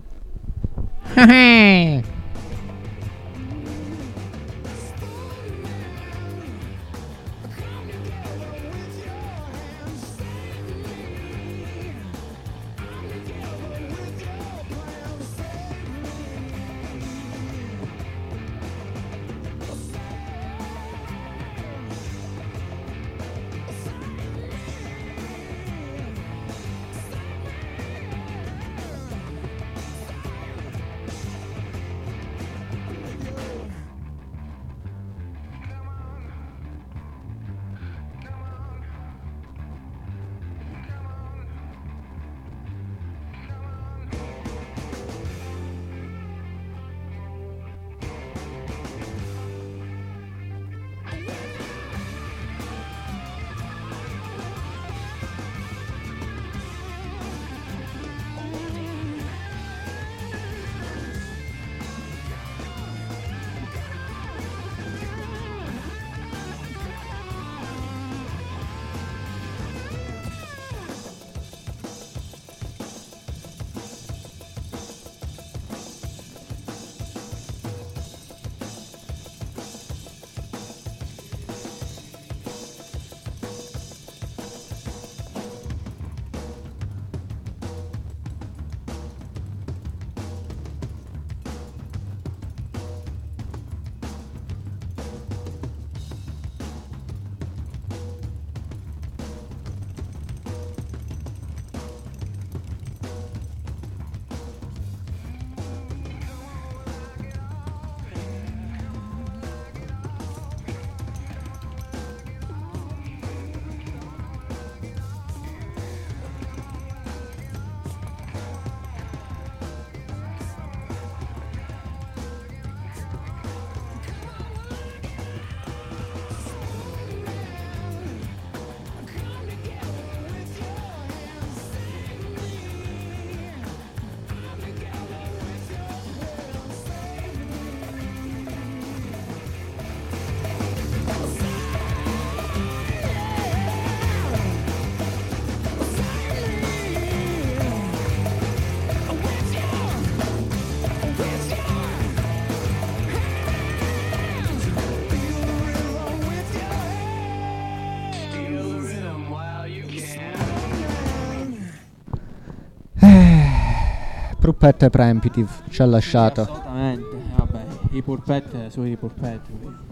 Purpette Preemptive ci ha lasciato. Assolutamente, vabbè, i Purpette sono i Purpette.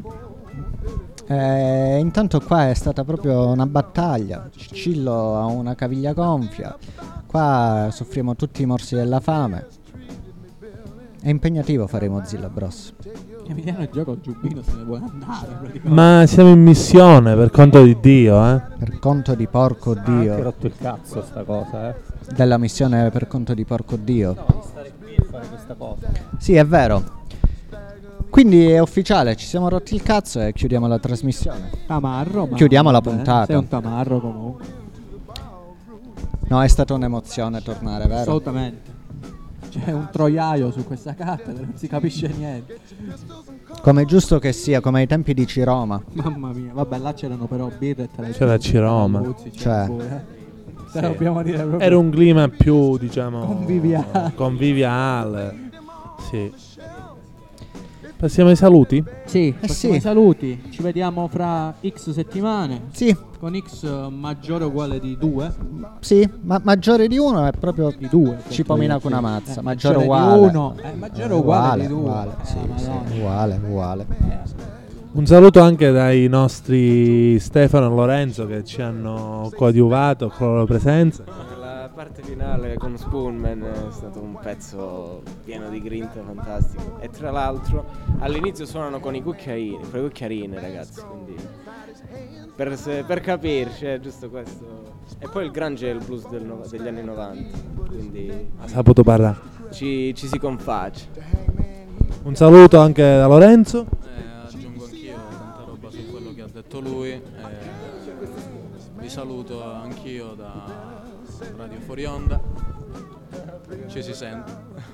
Eh, intanto qua è stata proprio una battaglia. Cicillo ha una caviglia gonfia. Qua soffriamo tutti i morsi della fame. È impegnativo fare i Mozilla Bros. Emiliano gioca al giubbino, se ne vuole andare praticamente. Ma siamo in missione, per conto di Dio, eh. Per conto di porco Ha anche Dio. rotto il cazzo sta cosa, eh. Della missione per conto di porco Dio. No, di stare qui e fare questa cosa. Sì, è vero. Quindi è ufficiale, ci siamo rotti il cazzo e chiudiamo la trasmissione. Tamarro, ma Chiudiamo la vabbè, puntata. Sei un tamarro comunque. No, è stata un'emozione tornare, vero? Assolutamente. C'è un troiaio su questa cattedra, non si capisce niente. Come è giusto che sia, come ai tempi di Ciroma. Mamma mia, vabbè, là c'erano però birre e tre. C'era Ciroma. Cioè. Se dobbiamo dire proprio. Era un clima più, diciamo, Conviviale. conviviale. Sì. Passiamo ai saluti? Sì, Eh passiamo sì. ai saluti. Ci vediamo fra X settimane. Sì, Con X maggiore o uguale di due. sì, ma maggiore di uno è proprio Di due. ci pomina con una mazza. Eh, maggiore maggiore uguale. di uno. Eh, maggiore o uguale di due. Uguale, sì, Ah, sì, Madonna. uguale, uguale. Un saluto anche dai nostri Stefano e Lorenzo che ci hanno coadiuvato con la loro presenza. La parte finale con Spoonman è stato un pezzo pieno di grinta, fantastico. E tra l'altro all'inizio suonano con i cucchiaini, con le cucchiarine, ragazzi, quindi per, se- per capirci è giusto questo. E poi il grunge è il blues del no- degli anni novanta, quindi Ha saputo parlare. ci, ci si confaccia. Un saluto anche da Lorenzo. Eh, aggiungo anch'io tanta roba su quello che ha detto lui. eh, vi saluto anch'io da Radio Fuori Onda. Ci si sente.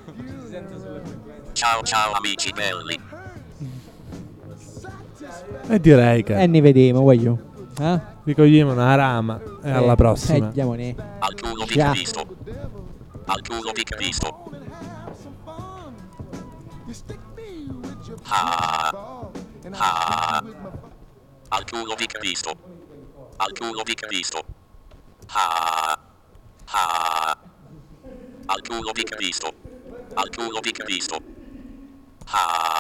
Ciao ciao amici belli. E direi che E ne vediamo, voglio. Eh? ricogliamo una rama e alla Eh, prossima. Andiamone. Al culo di Ciao. Cristo. Al culo di Cristo. Ah. Ah. Al culo di Cristo. Al culo di Cristo. Ah. Ah. Al culo di Cristo. Al culo di Cristo. Ah.